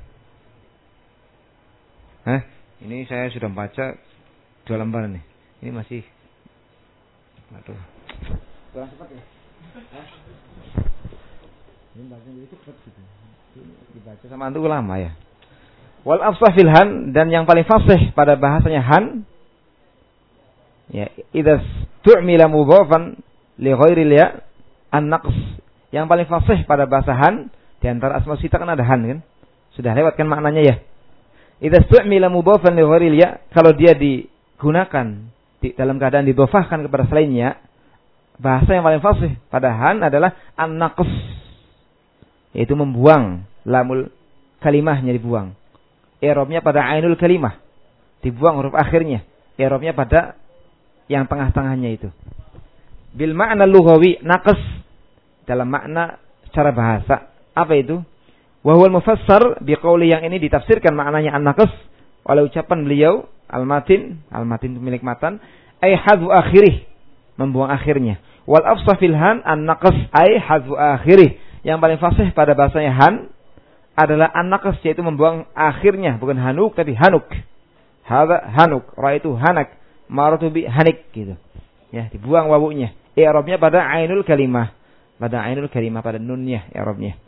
Hah? Ini saya sudah baca dua lembar nih. Ini masih aduh. Kurang cepat ya? Hah? Ini baca jadi cepat gitu. Dibaca sama antum lama ya. Wal afsah fil han dan yang paling fasih pada bahasanya han ya idza tu'mila mudhafan li ghairi ya an-naqs. Yang paling fasih pada bahasa han di antara asma sita kan ada han kan? Sudah lewat kan maknanya ya. Idza tu'mila mudhafan li ghairi ya kalau dia digunakan di dalam keadaan didhofahkan kepada selainnya, bahasa yang paling fasih pada han adalah an-naqs. Yaitu membuang lamul kalimahnya dibuang. I'rabnya pada ainul kalimah. Dibuang huruf akhirnya. I'rabnya pada yang tengah-tengahnya itu. Bil ma'na lughawi naqs dalam makna secara bahasa. Apa itu? Wa huwal mufassar biqauli yang ini ditafsirkan maknanya an-naqs oleh ucapan beliau al-matin, al-matin itu milik matan, ay hadzu akhirih, membuang akhirnya. Wal afsah fil han an-naqs ay hadzu akhirih. Yang paling fasih pada bahasanya han adalah an-naqs yaitu membuang akhirnya, bukan hanuk tapi hanuk. Hadza hanuk, raitu hanak, maratu bi hanik gitu. Ya, dibuang wawunya. I'rabnya pada ainul kalimah. Pada ainul kalimah pada nunnya i'rabnya.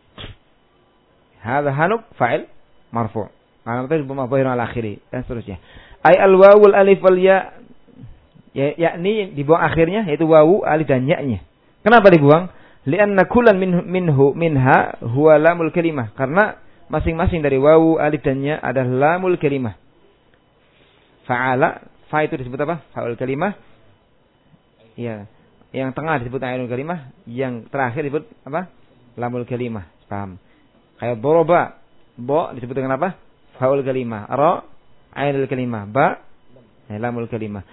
Hadza hanuk fa'il marfu'. Alamatnya dhahirun al akhiri dan seterusnya. Ai al-wawul alif wal ya ya yakni dibuang akhirnya yaitu wawu, alif dan ya-nya. Kenapa dibuang? Lianna kullan min, minhu minha huwa lamul kalimah. Karena masing-masing dari wawu, alif dan ya adalah lamul kalimah. Fa'ala, fa itu disebut apa? Fa'ul kalimah. Ya, yang tengah disebut ainul kalimah, yang terakhir disebut apa? Lamul kalimah. Paham? Kayak doroba, bo disebut dengan apa? Fa'ul kalimah. Ra, ainul kalimah. Ba, ya, lamul kalimah.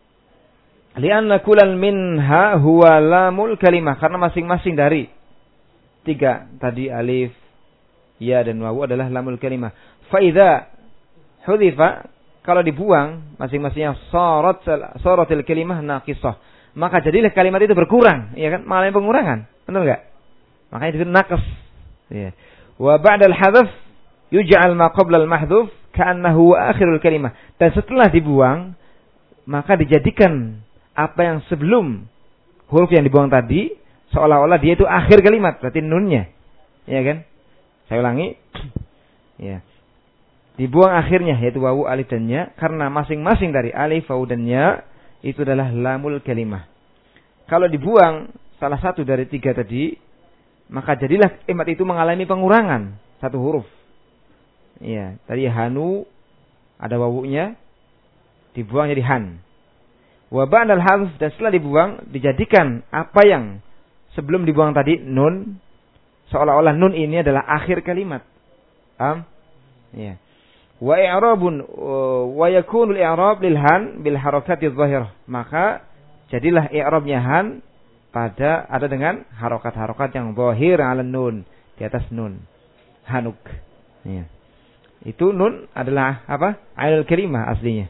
Lianna kulal minha huwa lamul kalimah. Karena masing-masing dari tiga tadi alif, ya dan wawu adalah lamul kalimah. Faidha hudhifa, kalau dibuang masing-masingnya sarat saratil kalimah naqisah. Maka jadilah kalimat itu berkurang, ya kan? Mengalami pengurangan. Benar enggak? Makanya disebut naqas. Ya. Wa ba'da al-hadf yuj'al ma qabla al-mahdhuf ka'annahu akhirul kalimah. Dan setelah dibuang maka dijadikan apa yang sebelum huruf yang dibuang tadi seolah-olah dia itu akhir kalimat, berarti nunnya. Ya kan? Saya ulangi. Ya. Dibuang akhirnya yaitu wawu, alif dan ya karena masing-masing dari alif, wawu dan ya itu adalah lamul kalimah. Kalau dibuang salah satu dari tiga tadi, maka jadilah kalimat itu mengalami pengurangan satu huruf. Ya, tadi hanu ada wawunya dibuang jadi han. Wa ba'dal hadf dan setelah dibuang dijadikan apa yang sebelum dibuang tadi nun seolah-olah nun ini adalah akhir kalimat. Paham? Ya. Wa i'rabun wa yakunu al-i'rab lil han bil harakati adh-dhahirah. Maka jadilah i'rabnya han pada ada dengan harokat-harokat yang zahir 'ala nun, di atas nun. Hanuk. Ya. Itu nun adalah apa? Ainul kalimah aslinya.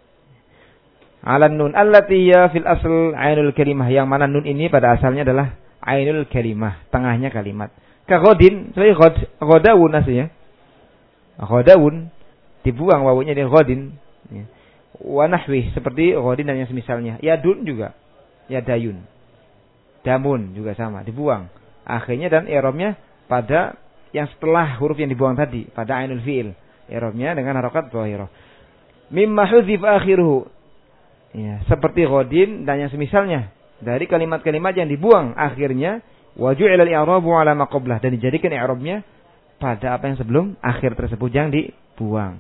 'Ala nun allati ya fil asl ainul kalimah, yang mana nun ini pada asalnya adalah ainul kalimah, tengahnya kalimat. Ka ghodin, seperti ghod, ghodawun aslinya. Ghodawun dibuang wawunya di ghodin. Ya. Wa nahwi seperti ghodin dan yang semisalnya. Yadun juga. Yadayun. Damun juga sama, dibuang. Akhirnya dan i'rabnya pada yang setelah huruf yang dibuang tadi, pada ainul fi'il. I'rabnya dengan harokat dhahirah. Mimma hudhifa akhiruhu. Ya, seperti ghodin dan yang semisalnya dari kalimat-kalimat yang dibuang akhirnya wa ju'ila al-i'rabu 'ala ma qablah, dan dijadikan i'rabnya pada apa yang sebelum akhir tersebut yang dibuang.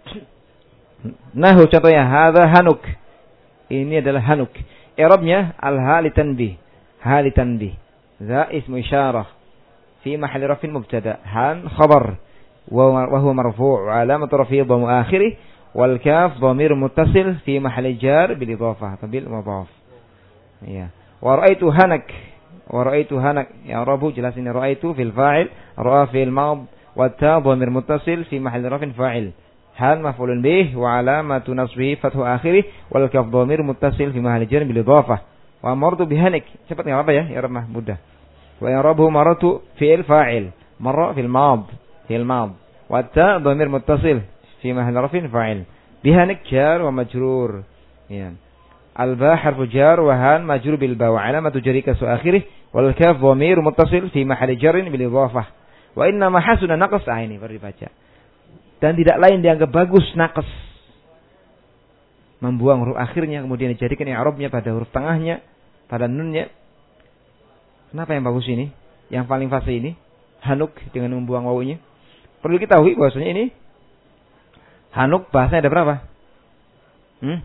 Nahu contohnya hadza hanuk. Ini adalah hanuk. I'rabnya al-ha li tanbih. Ha li tanbih. Za ismu isyarah fi mahalli raf'in mubtada. Han khabar wa huwa marfu' wa alamatu raf'ihi dhammu akhirih wal kaf dhamir muttasil fi mahalli jar bil idhafah bil mudhaf. Ya. Wa ra'aitu hanak. Wa ra'aitu hanak. Ya rabu jelas ini ra'aitu fil fa'il, ra'a fil mad wa ta dhamir muttasil fi mahalli raf'in fa'il. Han maf'ulun bih wa alamatu nasbihi fathu akhirih wal kaf dhamir muttasil fi mahalli jar bil idhafah. Wa martu bihanik. Cepat enggak apa ya? Ya ramah mudah. Wa yarabu maratu fi'il fa'il. Marra fil mad, fil mad. Wa ta dhamir muttasil fi mahalli raf'in fa'il. Bihanik jar wa majrur. Ya. Al-ba harfu jar wa han majrur bil ba wa alamatu jarri kasu akhirih wal kaf dhamir muttasil fi mahalli jarrin bil idhafah. Wa inna ma hasuna naqas ini baru dibaca. Dan tidak lain dianggap bagus naqas. Membuang huruf akhirnya kemudian dijadikan i'rabnya pada huruf tengahnya, pada nunnya. Kenapa yang bagus ini? Yang paling fasih ini hanuk dengan membuang wawunya. Perlu kita tahu bahwasanya ini hanuk bahasanya ada berapa? Hmm?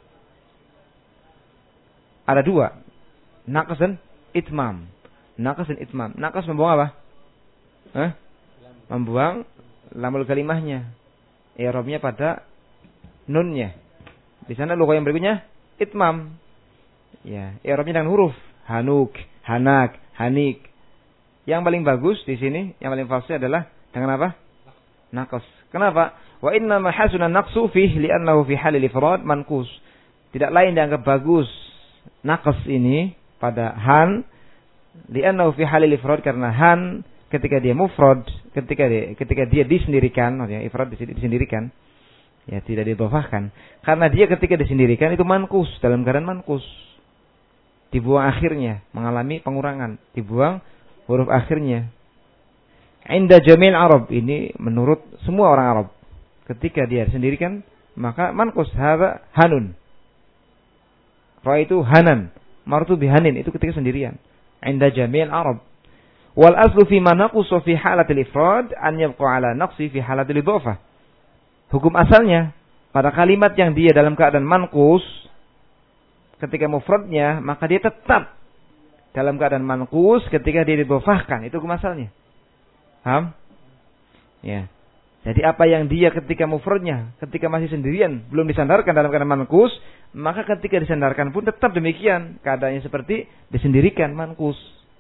Ada dua. Naqas dan itmam. Naqas dan itmam. Naqas membuang apa? Hah? Membuang lamul kalimahnya. I'rabnya pada nunnya. Di sana logo yang berikutnya itmam. Ya, i'rabnya dengan huruf hanuk, hanak, hanik. Yang paling bagus di sini, yang paling fasih adalah dengan apa? Naqas. Kenapa? Wa inna ma hasuna naqsu fihi li'annahu fi halil ifrad manqus. Tidak lain dianggap bagus naqas ini pada han li'annahu fi halil ifrad karena han ketika dia mufrad, ketika dia ketika dia disendirikan, maksudnya ifrad disendirikan, ya tidak didhofahkan. Karena dia ketika disendirikan itu manqus, dalam keadaan manqus. Dibuang akhirnya, mengalami pengurangan, dibuang huruf akhirnya. Inda jamil Arab, ini menurut semua orang Arab. Ketika dia disendirikan, maka manqus hadza hanun. Ra'aitu hanan, martu bihanin, itu ketika sendirian. Inda jamil Arab. Wal aslu fi ma naqusu fi halatil ifrad an yabqa ala naqsi fi halatil idhafah. Hukum asalnya pada kalimat yang dia dalam keadaan manqus ketika mufradnya, maka dia tetap dalam keadaan manqus ketika dia didhafahkan. Itu hukum asalnya. Paham? Ya. Jadi apa yang dia ketika mufradnya, ketika masih sendirian, belum disandarkan dalam keadaan manqus, maka ketika disandarkan pun tetap demikian, keadaannya seperti disendirikan manqus.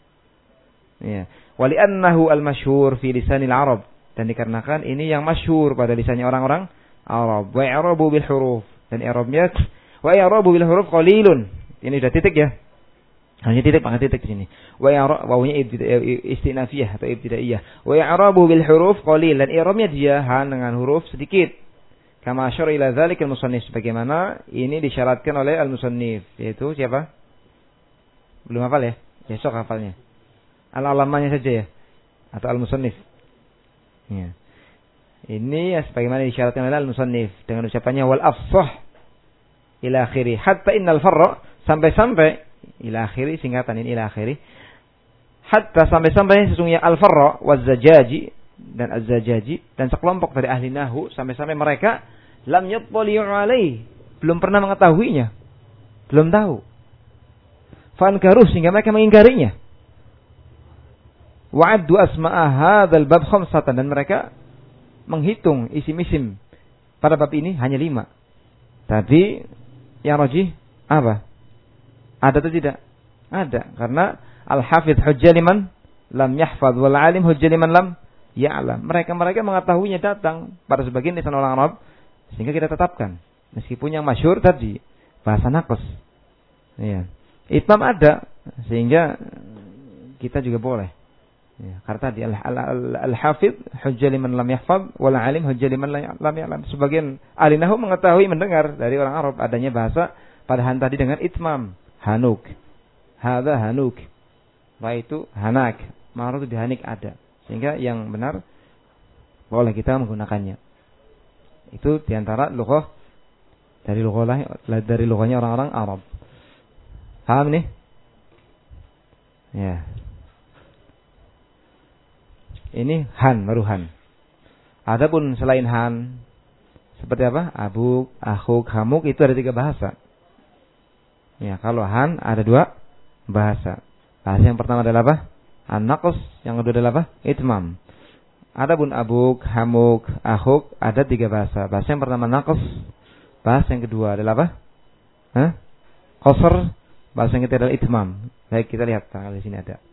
Ya, wali annahu al-masyhur fi lisanil Arab, dan dikarenakan ini yang masyhur pada lisannya orang-orang Arab. Wa i'rabu bil huruf, dan i'rabnya wa i'rabu bil huruf qalilun. Ini sudah titik ya. Hanya titik pakai titik di sini. Wa i'rab wawunya istinafiyah atau ibtidaiyah. Wa i'rabu bil huruf qalil, dan i'rabnya dia han dengan huruf sedikit. Kama asyara ila dzalikal musannif, sebagaimana ini disyaratkan oleh al-musannif, yaitu siapa? Belum hafal ya? Besok hafalnya. Al-alamanya saja ya, atau al-musannif. Ya. Ini ya sebagaimana disyaratkan oleh al-musannif dengan ucapannya wal afsah ila akhiri hatta innal farra, sampai-sampai ila akhiri, singkatan ini ila akhiri, hatta sampai-sampai sesungguhnya al-farra waz-zajaji dan az-zajaji dan sekelompok dari ahli nahwu, sampai-sampai mereka lam yattali'u alaihi, belum pernah mengetahuinya, belum tahu. Fankaruh, sehingga mereka mengingkarinya. Wa'addu asma'a hadzal bab khamsatan, dan mereka menghitung isim-isim pada bab ini hanya lima. Tapi yang rajih apa? Ada atau tidak? Ada, karena al-hafidh hujjah liman lam yahfadz wal alim hujjah liman lam ya'lam. Mereka-mereka mengetahuinya datang pada sebagian lisan orang Arab, sehingga kita tetapkan. Meskipun yang masyhur tadi bahasa naqas. Iya. Itmam ada, sehingga kita juga boleh. Ya, karena tadi al-hafidh hujjah liman lam yahfadz wal alim hujjah liman lam ya'lam. Sebagian ahli nahwu mengetahui, mendengar dari orang Arab adanya bahasa pada han tadi dengan itmam, hanuk. Hadza hanuk. Wa itu hanak. Ma'ruf bihanik ada. Sehingga yang benar boleh kita menggunakannya. Itu diantara lughah dari lughah dari lughahnya orang-orang Arab. Paham nih? Ya. Ini han, baru han. Adapun selain han, seperti apa? Abuk, akhuk, hamuk, itu ada tiga bahasa. Ya, kalau han ada dua bahasa. Bahasa yang pertama adalah apa? An-naqs, yang kedua adalah apa? Itmam. Adapun abuk, hamuk, akhuk, ada tiga bahasa. Bahasa yang pertama naqs, bahasa yang kedua adalah apa? Hah? Qasr, bahasa yang ketiga adalah itmam. Baik, kita lihat tanggal di sini ada.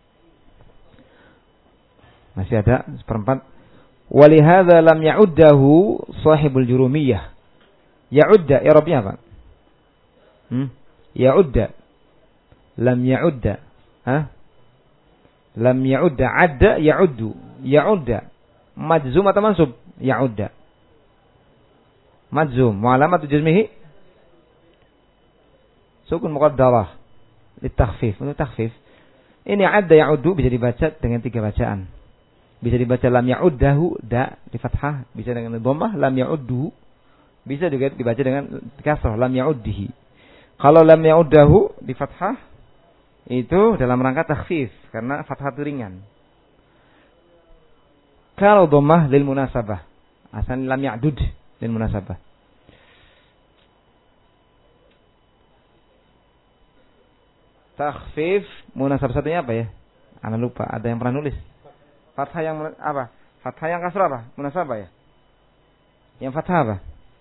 Masih ada seperempat. Walihadza lam ya'uddahu sahibul jurumiyah. Ya'udda, i'rabnya apa? Hmm? Ya'udda. Lam ya'udda. Hah? Lam ya'udda, adda ya'uddu. Ya'udda. Majzum atau mansub? Ya'udda. Majzum. Wa alamatu jazmihi sukun muqaddarah litakhfif. Untuk takhfif. Ini adda ya'uddu bisa dibaca dengan tiga bacaan. Bisa dibaca lam ya'uddahu, da di fathah, bisa dengan dhammah lam ya'udduhu, bisa juga dibaca dengan kasrah lam ya'uddihi. Kalau lam ya'uddahu di fathah itu dalam rangka takhfif karena fathah itu ringan. Kalau dhammah lil munasabah, asal lam ya'dud lil munasabah. Takhfif munasabah satunya apa ya? Ana lupa, ada yang pernah nulis. Fathah yang apa? Fathah yang kasrah apa? Munasabah ya? Yang fathah apa?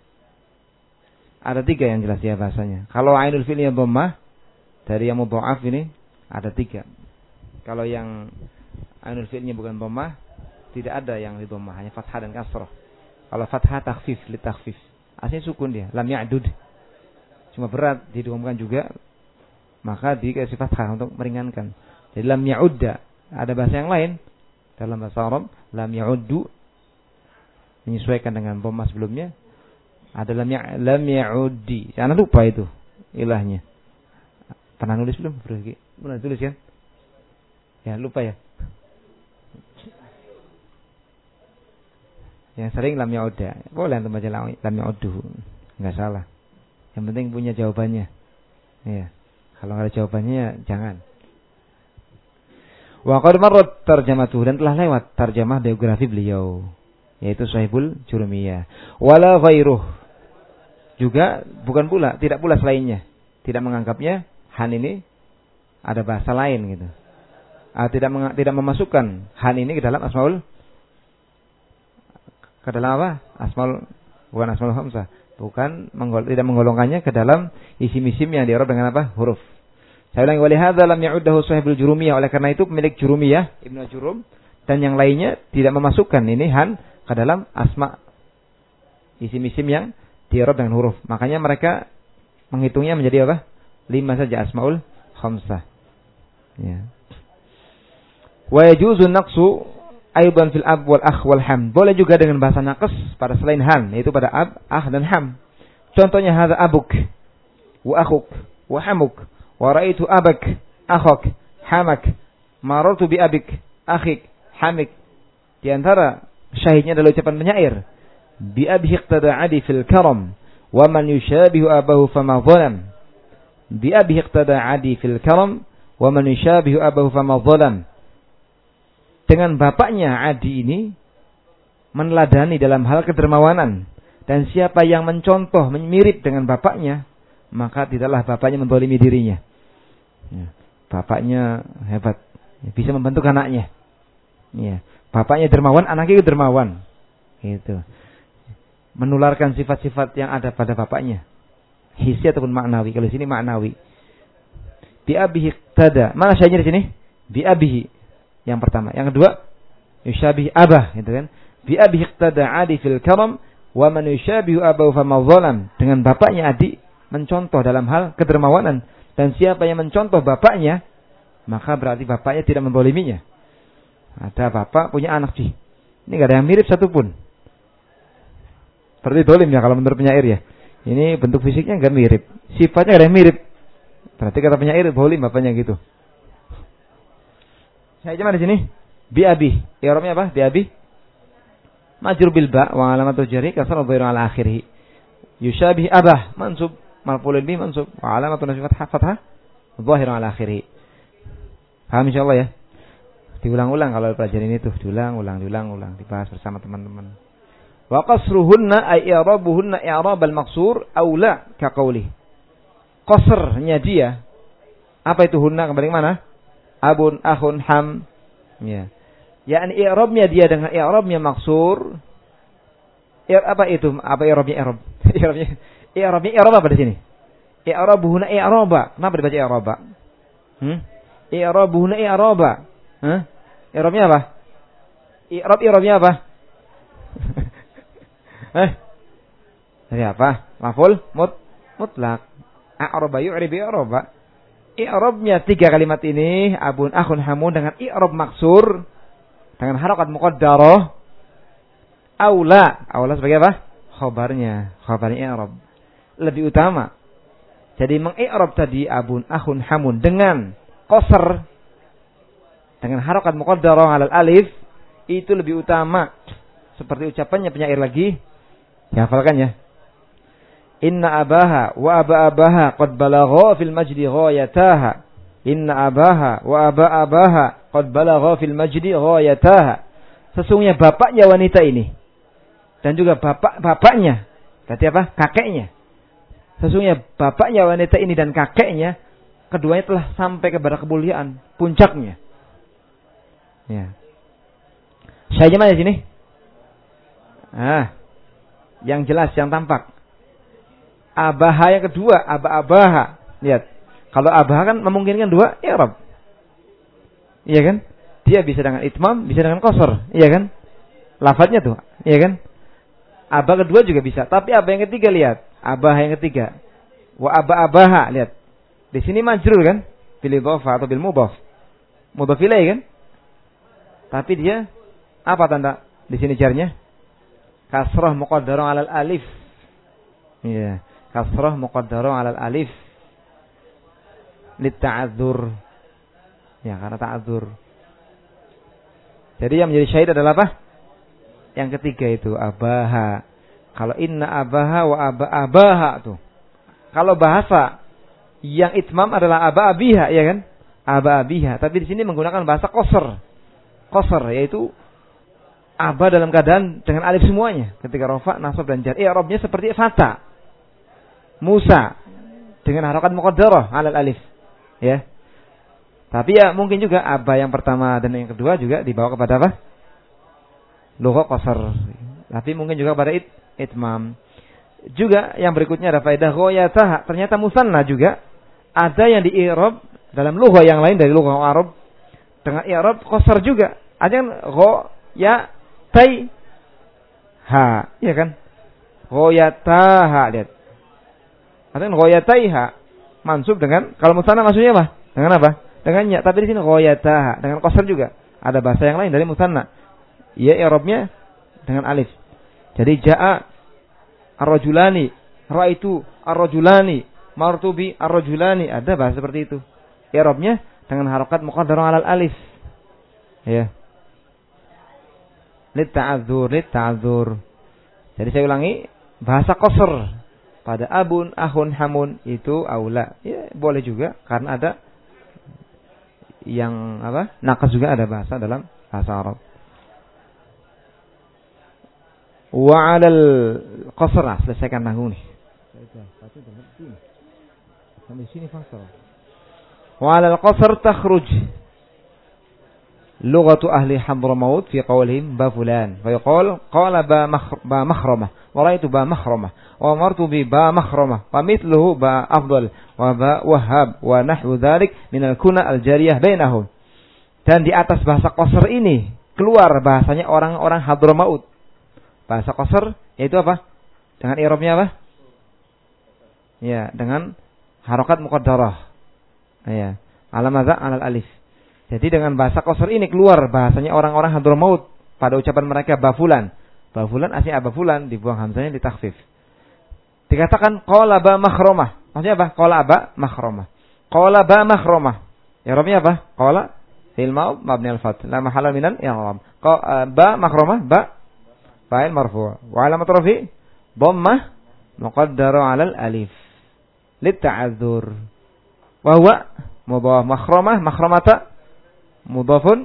Ada tiga yang jelas ya bahasanya. Kalau ainul fi'liyah dhammah dari yang mudha'af ini ada tiga. Kalau yang ainul fi'lnya bukan dhammah tidak ada yang di dhammah, hanya fathah dan kasrah. Kalau fathah takhfif, li takhfif. Aslinya sukun dia, lam ya'dud. Cuma berat didhomkan juga, maka dikasih fathah untuk meringankan. Jadi lam ya'udda. Ada bahasa yang lain dalam bahasa Arab, lam ya'uddu menyesuaikan dengan dhammah sebelumnya. Ada lam ya lam ya'uddi. Jangan lupa itu ilahnya. Pernah nulis belum? Pernah tulis kan? Ya, lupa ya. Yang sering lam ya'udda. Boleh antum baca lam ya'uddu. Enggak salah. Yang penting punya jawabannya. Ya. Kalau enggak ada jawabannya jangan. Wa qad marrat tarjamatuhu, dan telah lewat tarjamah biografi beliau, yaitu Sahibul Jurumiyah. Wala ghairuh, juga bukan pula, tidak pula selainnya. Tidak menganggapnya han ini ada bahasa lain gitu. Ah, tidak meng, tidak memasukkan han ini ke dalam asmaul, ke dalam apa? Asmaul, bukan asmaul khamsah. Bukan menggol, tidak menggolongkannya ke dalam isim-isim yang di'rab dengan apa? Huruf. Saya ulangi, walihadza lam ya'uddahu Sahibul Jurumiyah, oleh karena itu pemilik Jurumiyah, Ibnu Jurum dan yang lainnya tidak memasukkan ini han ke dalam asma, isim-isim yang di'rab dengan huruf. Makanya mereka menghitungnya menjadi apa? Lima saja asmaul khamsah. Ya. Wa yajuzu naqsu aidan fil ab wal akh wal ham. Boleh juga dengan bahasa naqs pada selain han, yaitu pada ab, akh dan ham. Contohnya hadza abuk wa akhuk wa hamuk. Wa ra'aitu abak, akhak, hamak, marartu bi abik, akhik, hamik. Di antara syahidnya adalah ucapan penyair, bi abhi iqtada adi fil karam, wa man yushabihu abahu fama zalam. Bi abhi iqtada adi fil karam, wa man yushabihu abahu fama zalam. Dengan bapaknya Adi ini meneladani dalam hal kedermawanan, dan siapa yang mencontoh mirip dengan bapaknya, maka tidaklah bapaknya menzalimi dirinya. Ya, bapaknya hebat, ya, bisa membantu anaknya. Ya, bapaknya dermawan, anaknya dermawan. Gitu. Menularkan sifat-sifat yang ada pada bapaknya, hissi ataupun maknawi. Kalau di sini maknawi. Bi abihi tada. Mana syahidnya di sini? Bi abihi. Yang pertama, yang kedua yushabih abah, gitu kan? Bi abihi tada adi fil karam, wa man yushabihu abahu fama zalam. Dengan bapaknya Adi mencontoh dalam hal kedermawanan, dan siapa yang mencontoh bapaknya, maka berarti bapaknya tidak menzaliminya. Ada bapak punya anak sih, ini enggak ada yang mirip satupun. Berarti zalim ya kalau menurut penyair ya. Ini bentuk fisiknya enggak mirip, sifatnya ada yang mirip. Berarti kata penyair zalim bapaknya gitu. Saya cuma di sini bi abi. I'rabnya apa? Bi abi. Majrur bil ba wa alamatul jarri kasrah dhahirun ala akhirih. Yushabih abah mansub marfu'un bi mansub wa alamatun nasb fathah fathah dhahirun ala akhirih. Paham insyaallah ya. Diulang-ulang kalau pelajaran ini tuh, diulang-ulang, diulang-ulang, dibahas bersama teman-teman. Wa qasruhunna ay i'rabuhunna i'rab al-maqsur aw la ka qauli. Qasrnya dia. Apa itu hunna kembali mana? Abun, akhun, ham. Ya. yakni i'rabnya dia dengan i'rabnya maksur. Ir, apa itu? Apa i'rabnya i'rab? I'rabnya i'rabnya i'rab apa di sini? I'rabuhuna i'raba. Kenapa dibaca i'raba? Hmm? I'rabuhuna i'raba. Hah? I'rabnya apa? I'rab i'rabnya apa? Eh? Dari apa? Maf'ul mut mutlak. A'raba yu'rib i'raba. I'rabnya tiga kalimat ini abun, akhun, hamun dengan i'rab maksur dengan harakat muqaddarah. Aula, aula sebagai apa? Khabarnya, khabarnya i'rab. Lebih utama. Jadi mengi'rab tadi abun, akhun, hamun dengan qasr dengan harakat muqaddarah alal alif itu lebih utama. Seperti ucapannya penyair lagi. Dihafalkan ya. Inna abaha wa aba abaha qad balagha fil majdi ghayataha. Inna abaha wa aba abaha qad balagha fil majdi ghayataha. Sesungguhnya bapaknya wanita ini dan juga bapak-bapaknya, berarti apa? Kakeknya. Sesungguhnya bapaknya wanita ini dan kakeknya keduanya telah sampai kepada kemuliaan, puncaknya. Ya. Saya mana di sini? Ah. Yang jelas, yang tampak. Abaha yang kedua, aba-abaha. Lihat. Kalau abaha kan memungkinkan dua i'rab. Iya kan? Dia bisa dengan itmam, bisa dengan qasr. Iya kan? Lafadznya tuh. Iya kan? Aba kedua juga bisa. Tapi aba yang ketiga lihat. Abaha yang ketiga. Wa aba-abaha. Lihat. Di sini majrur kan? Bil idhofah atau bil mudhaf. Mudhaf ilaih kan? Tapi dia apa tanda di sini jarnya? Kasrah muqaddarah 'alal alif. Iya, kasrah muqaddarah 'alal alif. Lit ta'adzur. Ya, karena ta'adzur. Jadi yang menjadi syahid adalah apa? Yang ketiga itu abaha. Kalau inna abaha wa aba abaha tuh. Kalau bahasa yang itmam adalah aba abiha, ya kan? Aba abiha. Tapi di sini menggunakan bahasa qasr. Qasr yaitu aba dalam keadaan dengan alif semuanya. Ketika rafa, nasab dan jar. I'rabnya seperti fata. Musa dengan harakat muqaddarah 'alal alif. Ya. Tapi ya mungkin juga aba yang pertama dan yang kedua juga dibawa kepada apa? Lugha qasr. Tapi mungkin juga pada it, itmam. Juga yang berikutnya ada faedah ghayatah. Ternyata musanna juga ada yang di-i'rab dalam lugha yang lain dari lugha Arab dengan i'rab qasr juga. Ada yang ghaya tai ha, iya kan? Ghayataha, lihat. Ada yang ghayataiha mansub dengan kalau musanna maksudnya apa? Dengan apa? Dengan ya, tapi di sini ghayataha dengan qasr juga. Ada bahasa yang lain dari musanna. Ya i'rabnya dengan alif. Jadi jaa ar-rajulani, ra'aitu ar-rajulani, martubi ar-rajulani. Ada bahasa seperti itu. I'rabnya dengan harakat muqaddarah 'alal alif. Ya. Lit ta'adzur, lit ta'adzur. Jadi saya ulangi, bahasa qasr pada abun, akhun, hamun itu aula. Ya, boleh juga karena ada yang apa? Naqas juga ada bahasa dalam bahasa Arab. Wa 'alal qasr, nah, selesaikan nahwu nih. Sampai sini fasal. Wa 'alal qasr takhruj lughatu ahli Hadramaut fi qawlihim ba fulan fa yuqal qala ba ba makhramah wa ra'aytu ba makhramah wa martu bi ba makhramah wa mithluhu ba afdal wa ba wahhab wa nahwu dhalik min al-kuna al-jariyah bainahum. Dan di atas bahasa qasr ini keluar bahasanya orang-orang Hadramaut. Bahasa qasr yaitu apa? Dengan i'rabnya apa? Ya, dengan harakat muqaddarah. Ya, alamadza 'alal alif. Jadi dengan bahasa qasr ini keluar bahasanya orang-orang Hadramaut pada ucapan mereka bafulan. Bafulan aslinya abafulan, dibuang hamzahnya ditakhfif. Dikatakan qala ba makhramah. Maksudnya apa? Qala ba makhramah. Qala ba makhramah. I'rabnya apa? Qala fi'il ma'ruf mabni al-fath la mahala minal i'rab. Ba makhramah ba fa'il marfu'. Wa 'alamat rafi' dhammah muqaddarah 'alal alif. Lit ta'adzur. Wa huwa mudhaf makhramah makhramata mudhafun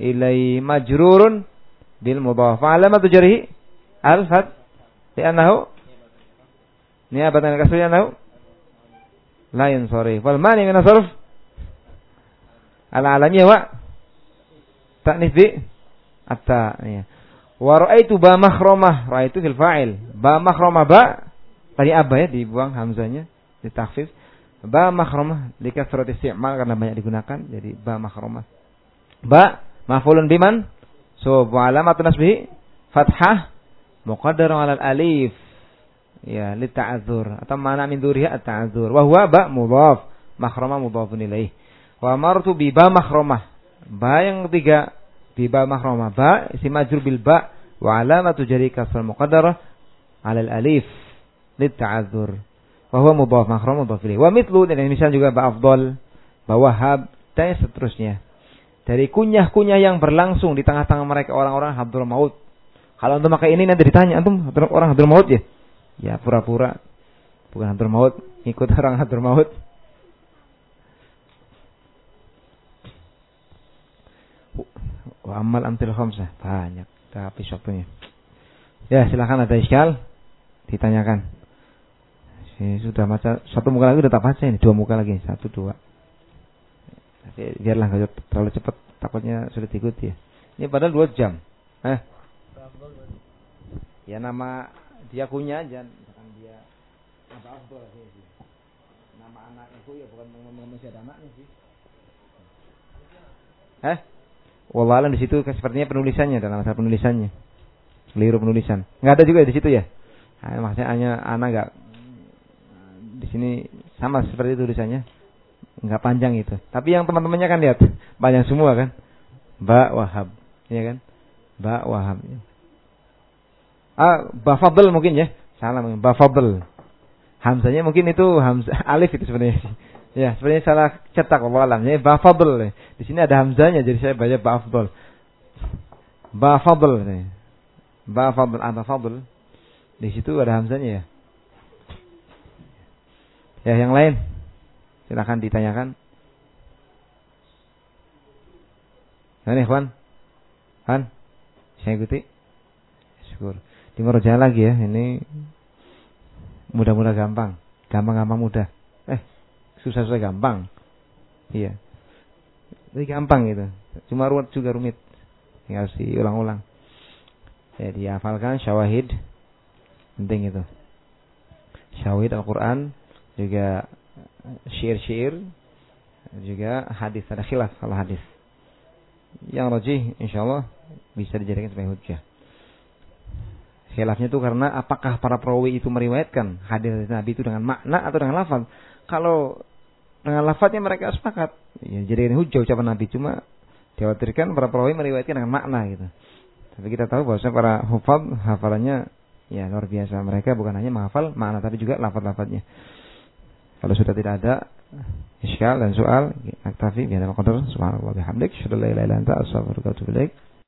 ilaihi majrurun bil mudhaf. Alamatu jarhi al-fath li'annahu niyabatan al-kasri li'annahu la yansarif. Wal mani min as-sarf al-alamiyah wa ta'nits bi atta. Ya. Wa ra'aitu ba makhramah, ra'aitu fil fa'il. Ba makhramah ba tadi apa ya, dibuang hamzanya, ditakhfif. Ba makhramah likasrat isti'mal karena banyak digunakan, jadi ba makhramah. Ba maf'ulun biman so wa alamatun nasbihi fathah muqaddarah 'ala al-alif. Ya, li ta'adzur atau mana min dzuriha at-ta'adzur. Wa huwa ba mudhaf, makhramah mudhafun ilaih. Wa martu bi ba makhramah. Ba yang ketiga bi ba makhramah. Ba isim majrur bil ba wa alamatu jarri kasrah muqaddarah 'ala al-alif li ta'adzur. Wa huwa mudhaf makhramah mudhaf ilaih. Wa mithlu, dan misalnya juga ba afdal, ba wahab dan seterusnya. Dari kunyah-kunyah yang berlangsung di tengah-tengah mereka orang-orang hadraul maut. Kalau antum pakai ini nanti ditanya, antum orang hadraul maut ya? Ya pura-pura bukan hadraul maut, ikut orang hadraul maut. Wa amal amtil khamsah, banyak tapi waktunya. Ya, silakan ada iskal ditanyakan. Saya sudah baca satu muka lagi, udah tak baca ini, dua muka lagi, satu dua. Tapi biarlah enggak terlalu cepat, takutnya sulit diikuti ya. Ini padahal dua jam. Eh. Ya nama dia punya aja, misalkan dia apa afdal sih. Nama anaknya itu ya bukan masih ada anaknya sih. Eh? Wallah alam di situ sepertinya penulisannya, dalam masalah penulisannya. Keliru penulisan. Enggak ada juga di situ ya. Nah, maksudnya hanya anak enggak di sini sama seperti tulisannya. Enggak panjang itu. Tapi yang teman-temannya kan lihat, panjang semua kan. Ba Wahab, iya kan? Ba Wahab. Ah, Ba Fadl mungkin ya. Salah mungkin Ba Fadl. Hamzanya mungkin itu hamzah alif itu sebenarnya. Ya, sebenarnya salah cetak wallahu alam. Ya, Ba Fadl. Di sini ada hamzanya jadi saya baca Ba Afdal. Ba Fadl. Ba Fadl atau Fadl. Di situ ada hamzanya ya. Ya, yang lain silakan ditanyakan. Nah, nih, Juan. Han. Saya ikuti. Syukur. Di merujah lagi ya. Ini mudah-mudah gampang. Gampang-gampang mudah. Eh, susah-susah gampang. Iya. Jadi gampang gitu. Cuma ruwet juga rumit. Tinggal diulang-ulang. Ya, dihafalkan syawahid. Penting itu. Syawahid Al-Qur'an, juga syair-syair, juga hadis, ada khilaf kalau hadis. Yang rajih insyaallah bisa dijadikan sebagai hujjah. Khilafnya itu karena apakah para perawi itu meriwayatkan hadis Nabi itu dengan makna atau dengan lafaz. Kalau dengan lafaznya mereka sepakat, ya jadikan hujjah ucapan Nabi, cuma dikhawatirkan para perawi meriwayatkan dengan makna gitu. Tapi kita tahu bahwasanya para hufaz hafalannya ya luar biasa. Mereka bukan hanya menghafal makna tapi juga lafaz-lafaznya. Kalau sudah tidak ada iskal dan soal, aktafi bi hadzal qadar. Subhanallah bihamdik, asyhadu an la ilaha illa anta, astaghfiruka wa atubu ilaik.